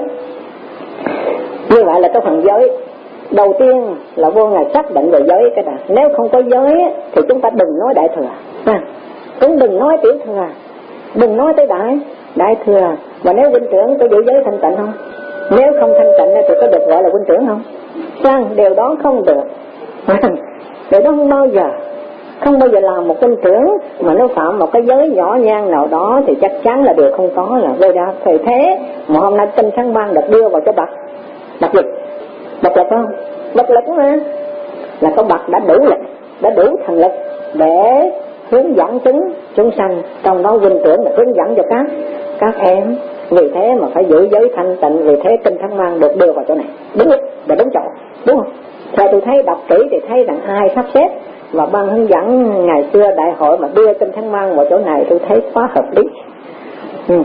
Speaker 1: Như vậy là cái phần giới đầu tiên là vô ngài xác định về giới cái đó. Nếu không có giới thì chúng ta đừng nói đại thừa, à, cũng đừng nói tiểu thừa, đừng nói tới đại đại thừa. Và nếu huynh trưởng có giữ giới thanh tịnh không? Nếu không thanh tịnh thì có được gọi là huynh trưởng không? Sao điều đó không được? Điều đó không bao giờ không bao giờ làm một huynh trưởng mà nó phạm một cái giới nhỏ nhan nào đó thì chắc chắn là điều không có, là vô đa. Thời thế mà hôm nay kinh Thăng Mang được đưa vào cho bậc bậc gì? Bậc lực không? Bậc lực mà là có bậc đã đủ lực, đã đủ thành lực để hướng dẫn chúng chúng sanh. Trong đó huynh trưởng là hướng dẫn cho các các em. Vì thế mà phải giữ giới thanh tịnh. Vì thế kinh Thăng Mang được đưa vào chỗ này đúng và đúng chỗ, đúng không? Theo tôi thấy đọc kỹ thì thấy rằng ai sắp xếp và ban hướng dẫn ngày xưa đại hội mà đưa kinh Thăng Mang vào chỗ này, tôi thấy quá hợp lý. Ừ.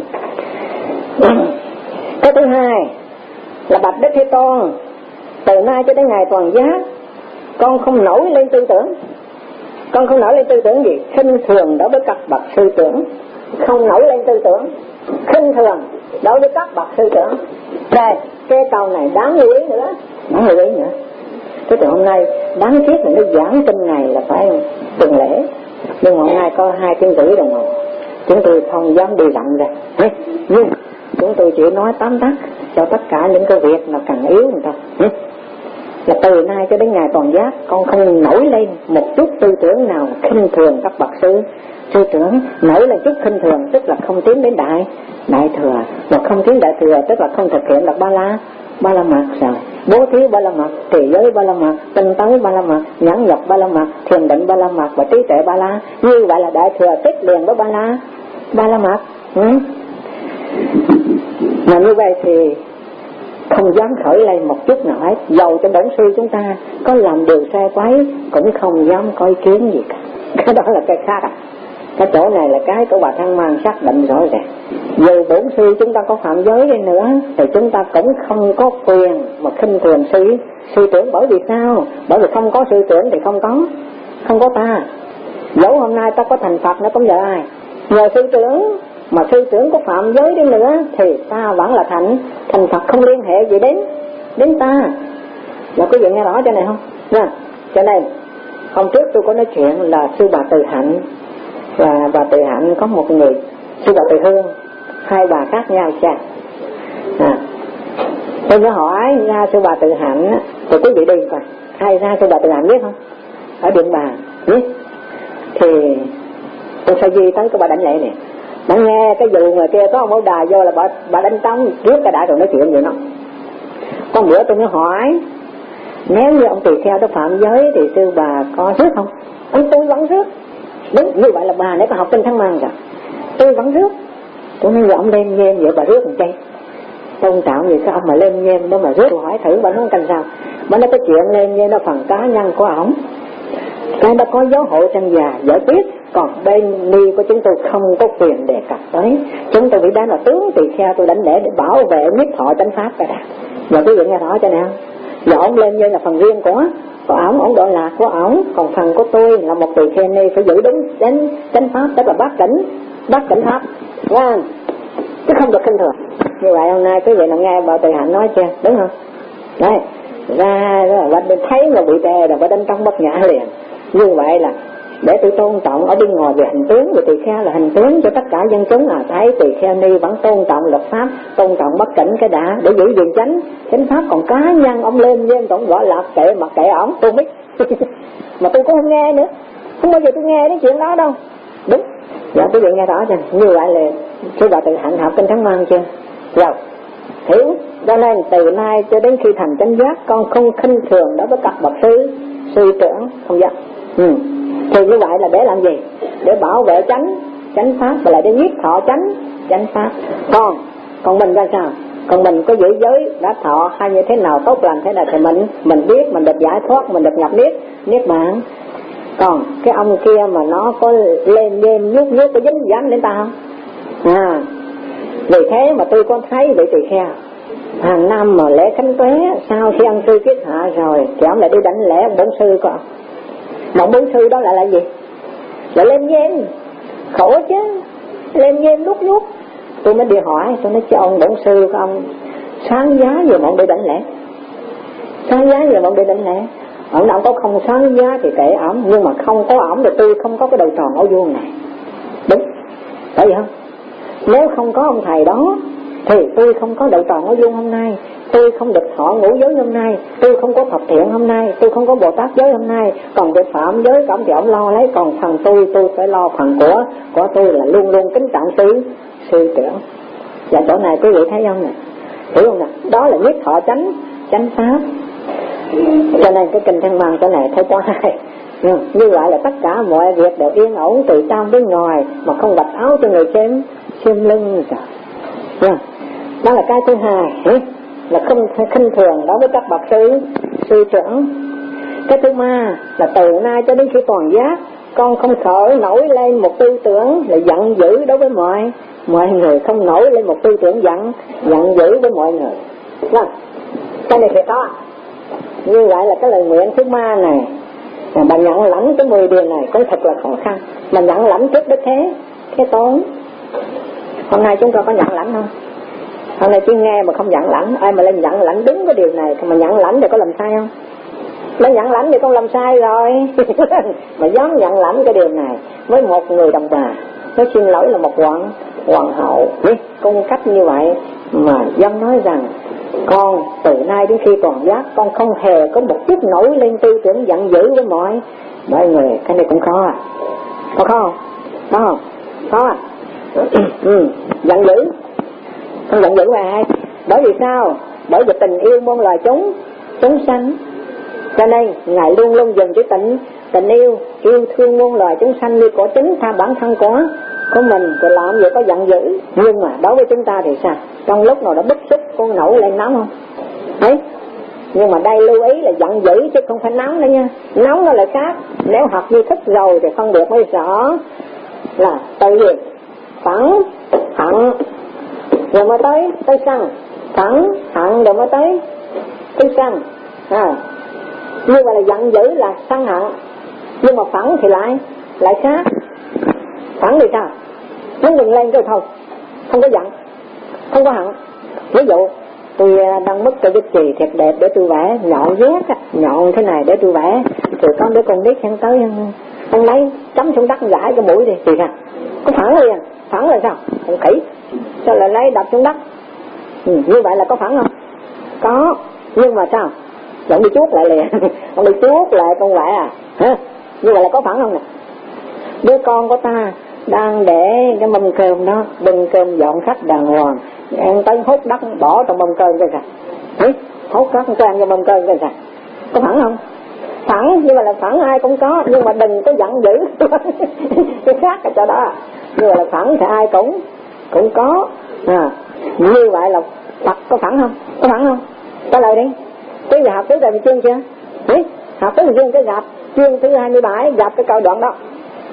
Speaker 1: Cái thứ hai là bạch Đức Thế Tôn, từ nay cho đến ngày toàn giác, con không nổi lên tư tưởng, con không nổi lên tư tưởng gì khinh thường đối với các bậc sư trưởng, không nổi lên tư tưởng khinh thường đối với các bậc sư trưởng. Đây, cái câu này đáng lưu ý nữa, đáng lưu ý nữa. Thế thì hôm nay đáng tiếc là nó giảng kinh này là phải tuần lễ, nhưng mà hôm nay có hai tiếng rưỡi đồng hồ, chúng tôi không dám đi dặn ra. Nhưng chúng tôi chỉ nói tóm tắt cho tất cả những cái việc nào cần yếu người ta. Là từ nay cho đến ngày toàn giác, con không nổi lên một chút tư tưởng nào khinh thường các bậc sư sư trưởng. Nổi lên chút khinh thường tức là không tiến đến đại đại thừa, mà không tiến đại thừa tức là không thực hiện được ba la ba la mật rồi, bố thí ba la mật, trì giới ba la mật, tinh tấn ba la mật, nhẫn nhục ba la mật, thiền định ba la mật và trí tuệ ba la. Như vậy là đại thừa tiếp liền với ba la ba la mật. Ừ. Mà như vậy thì không dám khởi lên một chút nào hết, dầu cho bổn sư chúng ta có làm điều sai quấy cũng không dám có ý kiến gì cả. Cái đó là cái khác à. Cái chỗ này là cái của bà Thanh Mang xác định rõ ràng. Dù bổn sư chúng ta có phạm giới đi nữa thì chúng ta cũng không có quyền mà khinh thường sư sư trưởng. Bởi vì sao? Bởi vì không có sư trưởng thì không có không có ta. Dẫu hôm nay ta có thành Phật nó cũng nhờ ai? Nhờ sư trưởng. Mà sư trưởng có phạm giới đi nữa thì ta vẫn là thành thành Phật, không liên hệ gì đến đến ta. Là quý vị nghe rõ cho này không? Nè, cho nên hôm trước tôi có nói chuyện là sư bà Từ Hạnh và bà Từ Hạnh có một người sư bà Từ Hương, hai bà khác nhau cha. À, tôi mới hỏi ra sư bà Từ Hạnh thì quý vị đi coi ai ra sư bà Từ Hạnh biết không? Ở Điện Bàn biết. Thì tôi Sa Di tới cái bà Đảnh Lệ này, bà nghe cái vụ người kia có ông Mẫu Đà vô là bà, bà đánh trống trước cái đã rồi nói chuyện vậy nó. Có bữa tôi mới hỏi nếu như ông tỳ kheo đó phạm giới thì sư bà có rước không? Ông tôi vẫn rước. Đúng như vậy là bà nãy có học kinh Thăng Mang rồi, tôi vẫn rước. Tôi nói là ông lên nhem vậy bà rước làm chi? Tôn trọng gì sao ông mà lên nhem đó mà rước? Tôi hỏi thử bà nói canh sao? Bà nói cái chuyện lên nhem nó phần cá nhân của ổng, cái đó có giáo hội tranh già giải quyết, còn bên ni của chúng tôi không có quyền đề cập tới. Chúng tôi bị đánh là tướng tỳ kheo tôi đánh lễ để bảo vệ nhất thọ chánh pháp cái đã. Giờ quý vị nghe rõ cho nào? Giờ ông lên như là phần riêng của của ổng, ổng độ lạc của ổng, còn phần của tôi là một tỳ kheo ni phải giữ đúng chánh chánh pháp, tức là bát cảnh bát cảnh pháp, nghe chứ không được khinh thường. Như vậy hôm nay quý vị nào nghe bà Từ Hạnh nói chưa, đúng không? Đấy, ra rồi thấy là bị tè rồi phải đánh trống bất nhã liền. Như vậy là để tôi tôn trọng ở bên ngoài về hình tướng, về tỳ kheo là hình tướng cho tất cả dân chúng là thấy tỳ kheo ni vẫn tôn trọng luật pháp, tôn trọng bất cảnh cái đã để giữ gìn chánh chánh pháp. Còn cá nhân ông lên với ông gọi là kệ mặc kệ ổng, tôi biết mà tôi cũng không nghe nữa, không bao giờ tôi nghe đến chuyện đó đâu. Đúng, dạ quý vị nghe rõ chưa? Như vậy là sư bà Từ Hạnh học kinh Thăng Mang chưa? Rồi hiểu. Cho nên từ nay cho đến khi thành chánh giác, con không khinh thường đối với các bậc sư sư trưởng, không dám. Ừ. Thì như vậy là để làm gì? Để bảo vệ chánh chánh pháp và lại để nhiếp thọ chánh chánh pháp. Còn còn mình ra sao? Còn mình có giữ giới đã thọ hay như thế nào, tốt lành thế nào thì mình mình biết, mình được giải thoát, mình được nhập niết niết bàn. Còn cái ông kia mà nó có lên lên nhút nhút có dính dáng đến ta không? À, vì thế mà tôi có thấy vị tỳ kheo hàng năm mà lễ khánh tuế sau khi ăn sư kiết hạ rồi thì ông lại đi đánh lễ ông bổn sư của ông. Mà bổn sư đó lại là gì? Lại lên nhem, khổ chứ, lên nhem lúc lúc. Tôi mới đi hỏi, tôi nói cho ông bổn sư của ông sáng giá gì mà ông đi đánh lễ? Sáng giá gì mà ông đi đánh lễ? Ông nào có không sáng giá thì kệ ổng, nhưng mà không có ổng thì tôi không có cái đầu tròn áo vuông này. Đúng, phải vậy không? Nếu không có ông thầy đó thì tôi không có đầu tròn áo vuông hôm nay, tôi không được thọ ngũ giới hôm nay, tôi không có thập thiện hôm nay, tôi không có Bồ Tát giới hôm nay. Còn về phạm giới cổng thì ông lo lấy, còn phần tôi tôi phải lo phần của của tôi là luôn luôn kính trọng sư sư trưởng. Và chỗ này quý vị thấy không nè, hiểu không nè? Đó là nhất thọ chánh chánh pháp. Cho nên cái kinh Thăng Mang chỗ này thấy có hai. Như vậy là tất cả mọi việc đều yên ổn từ trong đến ngoài, mà không vạch áo cho người xem xem lưng rồi. Đó là cái thứ hai, là không khinh thường đối với các bậc sư sư trưởng. Cái thứ ba là từ nay cho đến khi toàn giác, con không khởi nổi lên một tư tưởng là giận dữ đối với mọi mọi người, không nổi lên một tư tưởng giận giận dữ với mọi người. Vâng, cái này thì có. Như vậy là cái lời nguyện thứ ba này, bà nhận lãnh cái mười điều này cũng thật là khó khăn. Mà nhận lãnh trước đức thế thế tốn. Hôm nay chúng ta có nhận lãnh không? Hôm nay chỉ nghe mà không nhận lãnh. Ai mà lên nhận lãnh đúng cái điều này mà nhận lãnh thì có làm sai không? Lên nhận lãnh thì con làm sai rồi. Mà dám nhận lãnh cái điều này với một người đồng bà, nó xin lỗi là một hoàng hoàng hậu cung cách như vậy, mà dám nói rằng con từ nay đến khi toàn giác, con không hề có một chút nổi lên tư tưởng giận dữ với mọi mọi người. Cái này cũng khó à? Có khó không? Có không? Khó à? Ừ, giận dữ. Không giận dữ với ai? Bởi vì sao? bởi vì tình yêu muôn loài chúng chúng sanh, cho nên Ngài luôn luôn dùng chữ tình tình yêu yêu thương muôn loài chúng sanh như của chính tha bản thân của của mình, thì làm vậy có giận dữ. Nhưng mà đối với chúng ta thì sao? Trong lúc nào đã bức xúc con nổi lên nóng không? Đấy. Nhưng mà đây lưu ý là giận dữ chứ không phải nóng nữa nha. Nóng nó là khác. Nếu học duy thức rồi thì phân biệt mới rõ là từ gì? Phẫn, hận, rồi mới tới tới sân. Phẫn, hận rồi mới tới tới sân. À, như vậy là giận dữ là sân hận. Nhưng mà phẫn thì lại lại khác. Phẫn thì sao? Nó ngừng lên rồi thôi, không có giận, không có hận. Ví dụ tôi đang mất cái bức chì thiệt đẹp để tôi vẽ, nhọn vét nhọn thế này để tôi vẽ, rồi có đứa con nít hắn tới hắn lấy chấm xuống đất gãi cái mũi đi thì sao? Có phẫn liền. Phẫn là sao? Thằng khỉ sao lại lấy đập xuống đất? Ừ, như vậy là có phẫn không? Có. Nhưng mà sao? Ông đi chuốt lại liền. Ông đi chuốt lại con vẽ à? Hả? Như vậy là có phẫn không nè? Đứa con của ta đang để cái mâm cơm đó, bưng cơm dọn khách đàng hoàng, em tới hút đất bỏ trong mâm cơm coi kìa, hút đất quen trong mâm cơm coi kìa, có phẫn không? Phẫn, nhưng mà là phẫn ai cũng có, nhưng mà đừng có giận dữ. Cái khác ở chỗ đó. Nhưng mà là phẫn thì ai cũng cũng có. À, như vậy là Phật có phẫn không? Có phẫn không? Trả lời đi. Quý vị học tới rồi chương chưa? Đấy, học tới chương cái gặp chương thứ hai mươi bảy, gặp cái câu đoạn đó.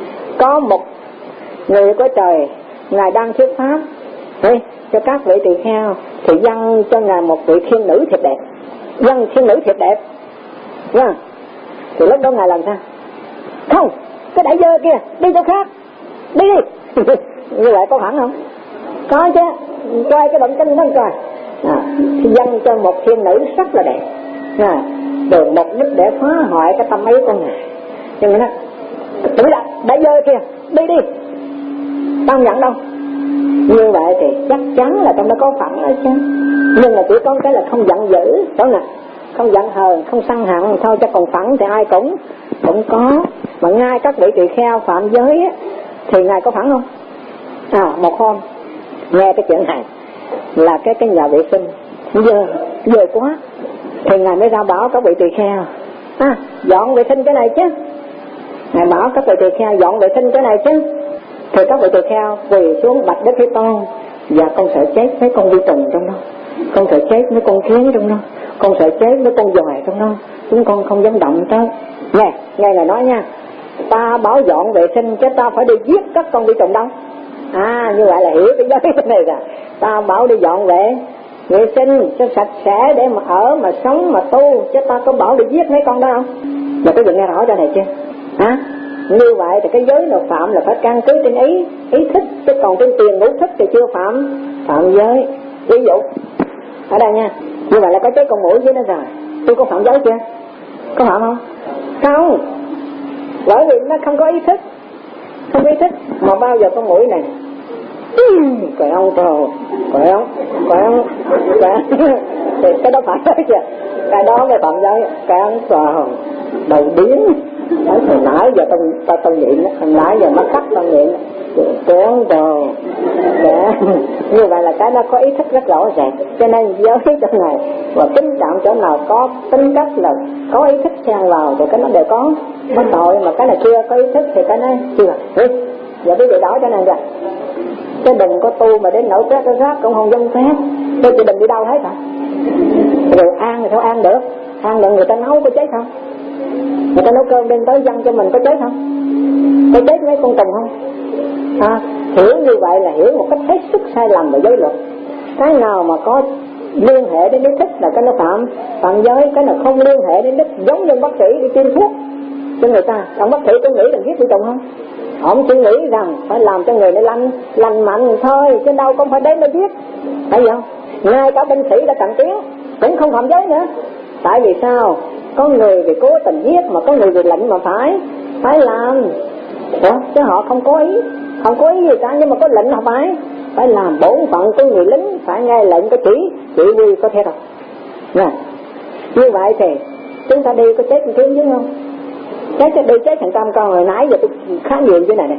Speaker 1: Có một người của trời, Ngài đang thuyết pháp Đấy, cho các vị tỳ kheo, thì dâng cho Ngài một vị thiên nữ thiệt đẹp. Dâng thiên nữ thiệt đẹp. Nha. Thì lúc đó Ngài làm sao? Không, cái đại dơ kia, đi chỗ khác, đi đi. Như vậy có phẫn không? Có chứ, coi cái động kinh đó coi. À, thì dâng cho một thiên nữ rất là đẹp. À, rồi mục đích để phá hoại cái tâm ý của Ngài. Nhưng mà nó, tụi đã, đại dơ kia, đi đi, tao nhận đâu. Như vậy thì chắc chắn là trong đó có phận ở chứ. Nhưng mà chỉ có cái là không giận dữ, đó nè, không giận hờn, không sân hận thôi, chứ còn phận thì ai cũng cũng có. Mà ngay các vị tỳ kheo phạm giới á, thì Ngài có phận không? À, một hôm nghe cái chuyện này là cái cái nhà vệ sinh dơ dơ quá, thì Ngài mới ra bảo các vị tỳ kheo à, dọn vệ sinh cái này chứ. Ngài bảo các vị tỳ kheo dọn vệ sinh cái này chứ. Thì các vị tỳ kheo quỳ xuống bạch Đức Thế Tôn: dạ con sợ chết mấy con vi trùng trong đó, con sợ chết mấy con kiến trong đó, con sợ chết mấy con giòi trong đó, chúng con không dám động tới. Nghe, nghe Ngài nói nha, ta bảo dọn vệ sinh chứ ta phải đi giết các con vi trùng đâu. À, như vậy là hiểu cái giới này rồi. Ta bảo đi dọn vệ vệ sinh cho sạch sẽ để mà ở, mà sống, mà tu, chứ ta có bảo đi giết mấy con đó không? Mà có gì nghe rõ cho này chưa? Hả? Như vậy thì cái giới nào phạm là phải căn cứ trên ý ý thức, chứ còn trên tiền ngũ thức thì chưa phạm phạm giới. Ví dụ ở đây nha, như vậy là có cháy con mũi với nó rồi, tôi có phạm giới chưa? Có phạm không? Không, bởi vì nó không có ý thức, không có ý thức mà bao giờ con mũi này quậy ông trời, quậy ông quậy ông quậy thì cái đó phải giới chưa? Cái đó mới phạm giới. Cái ông trời đầu biến. Nói hồi nãy giờ tao tao tao nhịn, hồi nãy giờ nó cắt tao nhịn, tưởng rồi. Như vậy là cái nó có ý thức rất rõ ràng. Cho nên giới chỗ này và kính trọng chỗ nào có tính cách là có ý thức xen vào thì cái nó đều có có tội, mà cái này chưa có ý thức thì cái nó chưa. Ừ. Giờ quý vị đỏ cho nên rồi. Chứ đừng có tu mà đến nỗi phép cái rác cũng không dân phép. Tôi chỉ đừng đi đâu hết hả? Rồi ăn thì sao ăn được? Ăn là người ta nấu có chết không? Người ta nấu cơm đem tới dân cho mình có chết không? Có chết mấy con trùng không? À, hiểu như vậy là hiểu một cách hết sức sai lầm về giới luật. Cái nào mà có liên hệ đến ý thức là cái nó phạm phạm giới, cái nào không liên hệ đến đức, giống như bác sĩ đi tiêm thuốc cho người ta. Ông bác sĩ có nghĩ là giết con trùng không? Ông chỉ nghĩ rằng phải làm cho người nó lành lành mạnh thôi, chứ đâu không phải đến nó giết. Thấy không? Ngay cả binh sĩ đã cận tiến cũng không phạm giới nữa. Tại vì sao? Có người thì cố tình giết, mà có người thì lệnh mà phải phải làm. Ủa? Chứ họ không có ý, không có ý gì cả, nhưng mà có lệnh họ phải phải làm. Bổn phận của người lính phải nghe lệnh có chỉ chỉ huy có thể đâu. Nè, như vậy thì chúng ta đi có chết một tiếng chứ không? Chết đi chết thành trăm con, hồi nãy giờ tôi khá nhiều như này nè.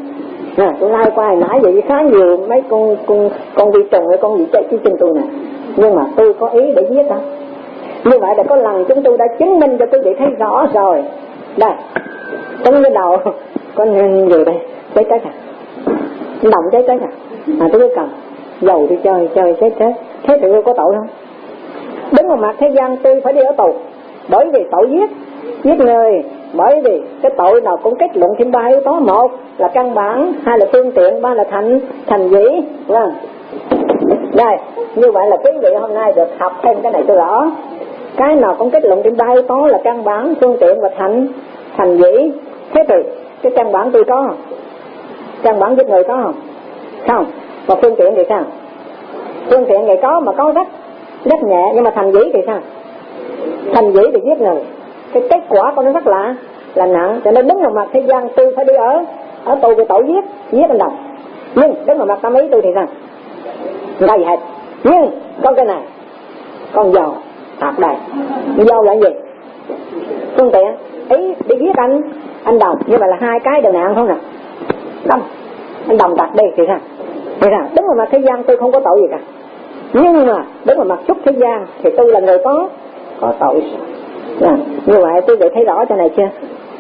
Speaker 1: À, tôi lai qua hồi nãy vậy khá nhiều mấy con con con vi trùng hay con gì chạy trên chân tôi nè, nhưng mà tôi có ý để giết đó. Như vậy là có lần chúng tôi đã chứng minh cho quý vị thấy rõ rồi. Đây, trong cái đầu con gì đây, cháy chết à, đồng cháy chết à, à tôi cứ cầm dầu đi chơi chơi cháy chết, thế thì tôi có tội không? Đứng vào mặt thế gian tôi phải đi ở tù, bởi vì tội giết giết người, bởi vì cái tội nào cũng kết luận thêm ba yếu tố: một là căn bản, hai là phương tiện, ba là thành thành dĩ. Vâng. Đây, như vậy là quý vị hôm nay được học thêm cái này tôi rõ. Cái nào cũng kết luận thêm ba yếu tố là căn bản, phương tiện và thành thành dĩ. Thế thì cái căn bản tôi có không? Căn bản giết người có không? Không. Và phương tiện thì sao? Phương tiện này có mà có rất rất nhẹ, nhưng mà thành dĩ thì sao? Thành dĩ thì giết người, cái kết quả của nó rất là là nặng. Cho nên đứng vào mặt thế gian tôi phải đi ở ở tù về tội giết giết anh đồng. Nhưng đứng vào mặt tâm ý tôi thì sao? Người ta gì hết. Nhưng con cái này, con dầu hạt đây, dầu là gì? Phương tiện, ý đi giết anh anh đồng. Như vậy là hai cái đều nặng không nè. Đâm anh đồng đặt đi thì sao? Thì sao? Đứng vào mặt thế gian tôi không có tội gì cả, nhưng mà đứng vào mặt xuất thế gian thì tôi là người có có tội. À, như vậy quý vị thấy rõ cho này chưa?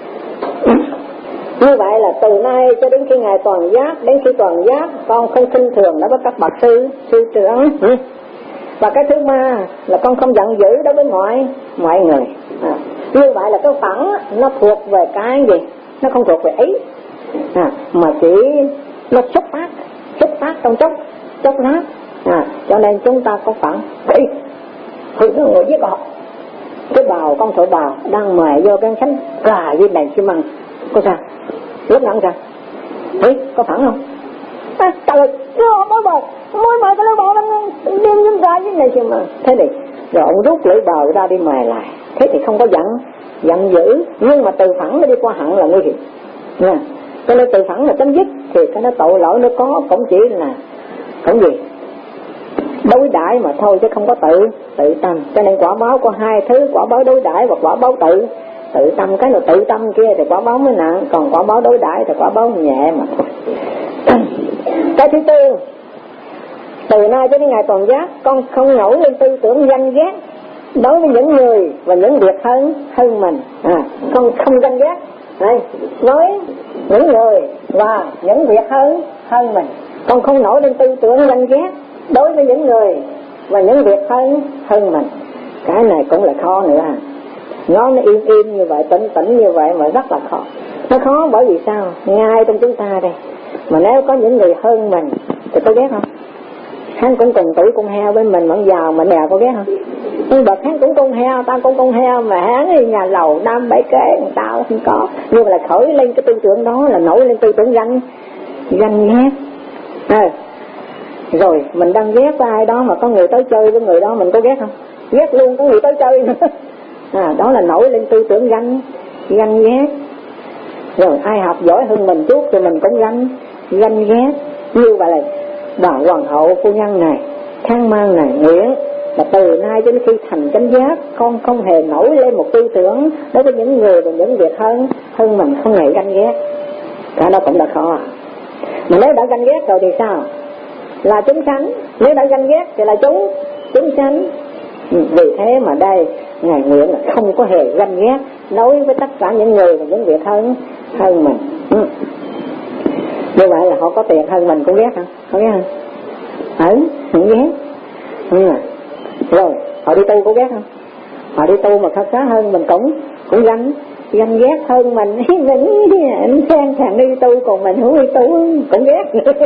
Speaker 1: Như vậy là từ nay cho đến khi Ngài toàn giác, đến khi toàn giác con không khinh thường đối với các bậc sư sư trưởng. Ừ. Và cái thứ ba là con không giận dữ đối với mọi mọi người. À, như vậy là cái phẳng nó thuộc về cái gì? Nó không thuộc về ý, à, mà chỉ nó xuất phát xuất phát trong chốc chốc lát. À, cho nên chúng ta có phẳng ý. Thì nó ngồi giết họ. Cái bào, con thổi bào đang mài vô cái khánh gà với đèn xi măng, có sao? Lúc nào sao? Thấy có phẳng không? À, trời ơi, mối bào, mối bào cái lưỡi bào đang đem những gà với đèn xi măng. Thế thì rồi ông rút lưỡi bào ra đi mài lại. Thế thì không có giận giận dữ, nhưng mà từ phẳng nó đi qua hận là nguy hiểm. Nha. Cho nên từ phẳng là chấm dứt thì cái nó tội lỗi nó có cũng chỉ là cũng gì? Đối đãi mà thôi, chứ không có tự tự tâm. Cho nên quả báo có hai thứ: quả báo đối đãi và quả báo tự tự tâm. Cái nào tự tâm kia thì quả báo mới nặng, còn quả báo đối đãi thì quả báo nhẹ mà thôi. Cái thứ tư, từ nay cho đến ngày toàn giác con không nổi lên tư tưởng ganh ghét đối với những người và những việc hơn hơn mình. À, không không ganh ghét này với những người và những việc hơn hơn mình. Con không nổi lên tư tưởng ganh ghét đối với những người và những việc hơn hơn mình. Cái này cũng là khó nữa. Nó nó im im như vậy, tĩnh tĩnh như vậy mà rất là khó. Nó khó bởi vì sao? Ngay trong chúng ta đây, mà nếu có những người hơn mình thì có ghét không? Hắn cũng cùng tuổi con heo với mình, vẫn giàu mà đèo có ghét không? Nhưng bậc hắn cũng con heo, tao cũng con heo, mà hắn đi nhà lầu năm bảy kế, tao không có. Nhưng mà là khởi lên cái tư tưởng đó, là nổi lên tư tưởng ganh ganh ghét. À, rồi mình đang ghét với ai đó mà có người tới chơi với người đó, mình có ghét không? Ghét luôn, có người tới chơi nữa. À, đó là nổi lên tư tưởng ganh ganh ghét. Rồi ai học giỏi hơn mình chút thì mình cũng ganh ganh ghét. Như vậy là bà hoàng hậu phu nhân này, Khang Mang này nguyện là từ nay đến khi thành chánh giác, con không hề nổi lên một tư tưởng đối với những người và những việc hơn hơn mình, không hề ganh ghét. Cả đó cũng là khó. Mà nếu đã ganh ghét rồi thì sao? Là chúng sanh. Nếu đã ganh ghét thì là chúng chúng sanh. Vì thế mà đây Ngài nguyện là không có hề ganh ghét đối với tất cả những người và những việc hơn hơn mình. Ừ. Như vậy là họ có tiền hơn mình cũng ghét không? Không ghét không? Ừ, không ghét. Ừ. Rồi họ đi tu có ghét không? Họ đi tu mà khá khá hơn mình cũng cũng ganh ganh ghét hơn mình. Mình anh sang thằng đi tu còn mình không đi tu cũng ghét.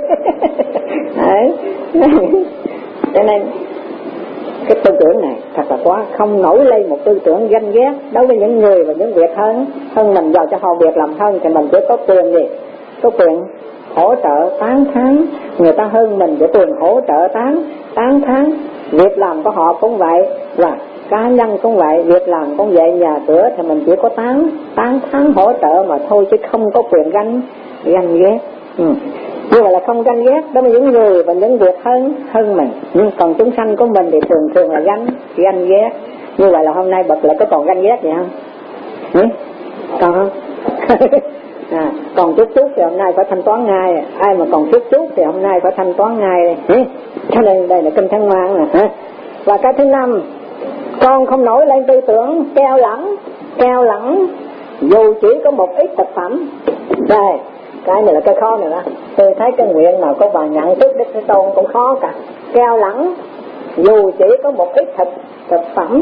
Speaker 1: Ừ. Cho nên cái tư tưởng này thật là quá, không nổi lên một tư tưởng ganh ghét đối với những người và những việc hơn hơn mình. Vào cho họ việc làm hơn thì mình chỉ có quyền gì? Có quyền hỗ trợ tán thán người ta hơn mình, để quyền hỗ trợ tán tán thán việc làm của họ cũng vậy, và cá nhân cũng vậy, việc làm cũng vậy, nhà cửa thì mình chỉ có tán tán thán hỗ trợ mà thôi, chứ không có quyền ganh ganh ghét. Ừ. Như vậy là không ganh ghét đối với những người và những việc hơn hơn mình. Nhưng còn chúng sanh của mình thì thường thường là ganh ganh ghét. Như vậy là hôm nay bậc lại có còn ganh ghét vậy không? Ừ? Còn không? À, còn chút chút thì hôm nay phải thanh toán ngay, ai mà còn chút chút thì hôm nay phải thanh toán ngay. Ừ. Cho nên đây là kinh Thanh Ngoan nè. Và cái thứ năm, con không nổi lên tư tưởng keo lẳng, keo lẳng dù chỉ có một ít thực phẩm. Đây, cái này là cái khó này đó. Tôi thấy cái nguyện nào có bà nhận thức Đức Thế Tôn cũng khó cả. Keo lẳng dù chỉ có một ít thực thực phẩm.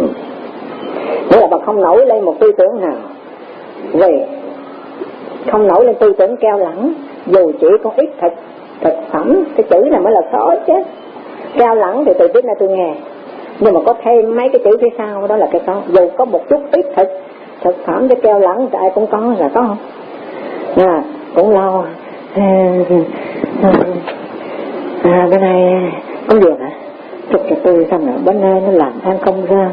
Speaker 1: Nghĩa là bà không nổi lên một tư tưởng nào. Vì không nổi lên tư tưởng keo lẳng dù chỉ có ít thực thực phẩm. Cái chữ này mới là khó chứ. Keo lẳng thì từ trước nay tôi nghe, nhưng mà có thêm mấy cái chữ phía sau đó là cái khó. Dù có một chút ít thực thực phẩm cái keo lẳng thì ai cũng có, là có không? À, cũng lo à, à, à, bữa nay công việc hả? Chụp cho tôi xong rồi bữa nay nó làm ăn không ra,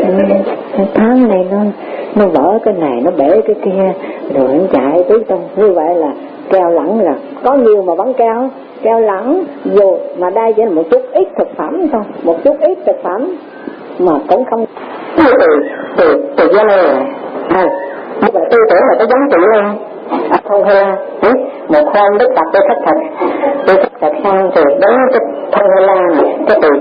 Speaker 1: tháng này nó nó vỡ cái này, nó bể cái kia, rồi nó chạy tứ tung. Như vậy là keo lẳng, là có nhiều mà vẫn keo keo lẳng, dù mà đây chỉ là một chút ít thực phẩm thôi, một chút ít thực phẩm mà cũng không từ từ từ ra đây rồi. À, như vậy tư tưởng là cái giá trị lên. À, không hề, một hôm Đức Phật tôi thất thật, tôi thất thật sang rồi đến cái Thông Hê La này, cái từ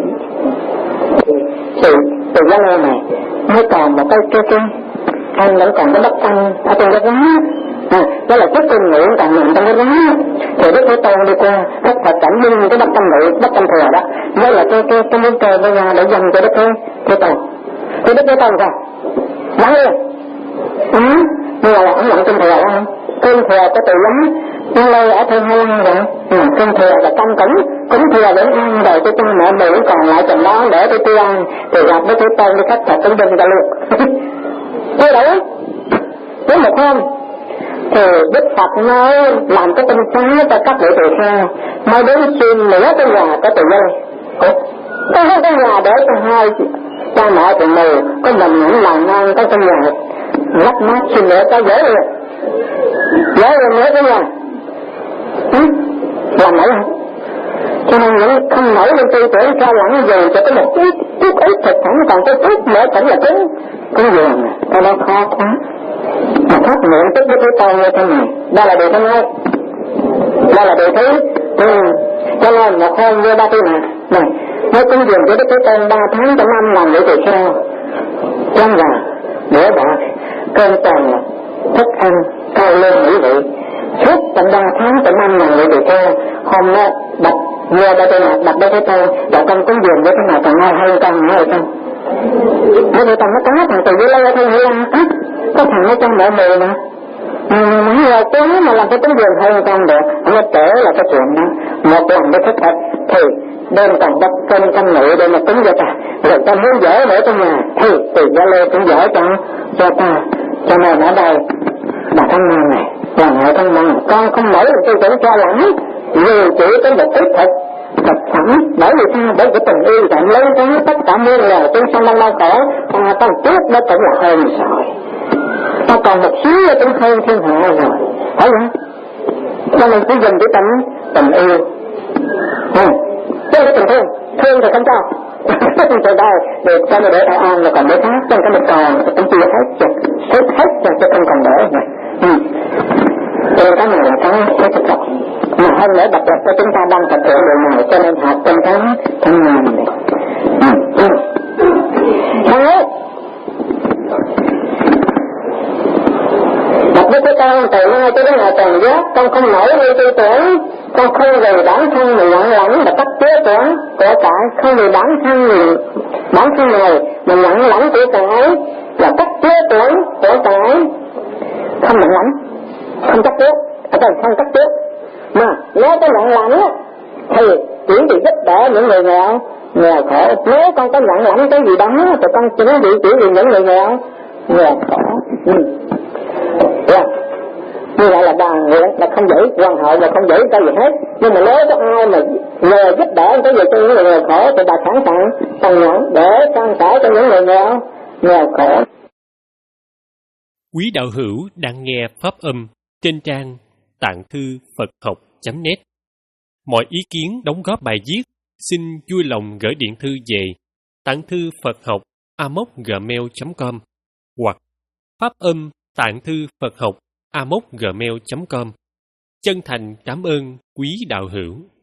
Speaker 1: từ từ Gia Lê này mới còn một cái cái cái anh vẫn còn cái đất tăng ở trên cái giá. À, đó là cái kinh nguyện còn nằm trong cái giá. Thì Đức Thế Tôn đi qua Đức Phật cảnh minh cái đất tâm vị, đất tâm thừa đó mới là cái cái cái món cơm bây giờ để dành cho Đức Thế Thế Tôn. Thì Đức Thế Tôn sao? Vắng luôn. À, như là ông nhận kinh thừa đó không? Kinh thừa có từ giá. Nó lây ở Thông Hê La rồi. Ừ, kinh thừa là canh cũng cũng thừa để ăn rồi tôi cho mẹ mũi còn lại chừng đó để tôi tiêu ăn. Thì gặp Đức Thế Tôn đi khách thật cũng đừng ra luôn. Tôi đấy. Đến một hôm thì Đức Phật nói làm cái tinh xá cho các vị tỳ kheo, mới đến xin nữa cái nhà có từ đây. Có hai cái nhà để cho hai cha mẹ từ mù, có mình những làm ngon có trong nhà lắc mát xin nữa có dễ rồi, dễ rồi nữa cái nhà. Ừ? Làm nổi không? Cho nên những không nổi lên tư tưởng cao lẳng dù cho có một chút chút ít thực phẩm, còn cái chút nữa cũng là cứng cứng giường, cái đó khó quá. Mà phát nguyện tức với Thế Tôn như thế này, đó là điều thứ hai, đó là điều thứ ừ. Cho nên một hôm như ba tư này này mới cúng dường cho Đức Thế Tôn ba tháng cho năm lần để tỳ kheo, chân gà đĩa bạc cơm toàn là thức ăn cao lên mỹ vị suốt tận ba tháng cho năm lần để tỳ kheo. Hôm đó đặt nghe ba tư này đặt Đức Thế Tôn và con cúng dường với thế nào còn ngay hay con ngay không? Đức Thế Tôn nó có thằng từ dưới lên thôi hay là á có thằng nó trong mẹ mười mà à, nói là quá mà làm cái tấm giường hơn con được. Nó kể là cái chuyện đó một lần nó thích thật thì đem còn đất cơm trong nữ để mà cúng cho ta, rồi ta muốn dễ để trong nhà thì từ Gia Lê cũng dễ cho cho ta. Cho nên ở đây bà Thanh Ngoan này là mẹ Thanh Ngoan, con không nổi được tư tưởng cho lắm dù chỉ có một ít thật thực phẩm. Bởi vì sao? Bởi vì tình yêu rộng lớn quá, tất cả muôn loài chúng sanh đang đau khổ, à, con trước đó cũng là hơn rồi, ta còn một xíu nữa cũng hơn thiên hạ rồi, phải không? Cho nên cứ dùng cái tình tình yêu, ừ. Chứ cái tình thương, thương thì không cho, từ đây được cho nó để tại an rồi còn để khác, trong cái mình còn cũng chưa hết chứ, hết hết rồi chứ không còn để rồi. Ừ. Thì cái này là cái cái thực tập mà hơn nữa đặc biệt cho chúng ta đang thực hiện điều này, cho nên học trong cái Thanh Ngoan này. Ừ. Đấy. Đặt với cái con từ nay cho đến ngày trần giác, con không nổi lên tư tưởng, con không vì bản thân mình nhận lãnh và tất chứa tưởng của cải, không vì bản thân mình bản thân này mình nhận lãnh của cải và tất chứa tưởng của cải, không nhận lãnh, không tất chứa, ở đây không tất chứa. Mà nếu có nhận lãnh thì chỉ bị giúp đỡ những người nghèo nghèo khổ. Nếu con có nhận lãnh cái gì đó thì con chỉ bị chỉ vì những người nghèo nghèo khổ. Ừ. Yeah. Như vậy là bà nguyện là không giữ hoàng hậu và không giữ cái gì hết. Nhưng mà nếu có ai mà nhờ giúp đỡ cái gì cho những người nghèo khổ thì bà sẵn sàng bằng nhận để san sẻ cho những người nghèo nghèo khổ.
Speaker 2: Quý đạo hữu đang nghe pháp âm trên trang tạng thư Phật học chấm net. Mọi ý kiến đóng góp bài viết xin vui lòng gửi điện thư về tạng thư Phật học a m o c gmail chấm com hoặc pháp âm tạng thư Phật học a m o c gmail chấm com. Chân thành cảm ơn quý đạo hữu.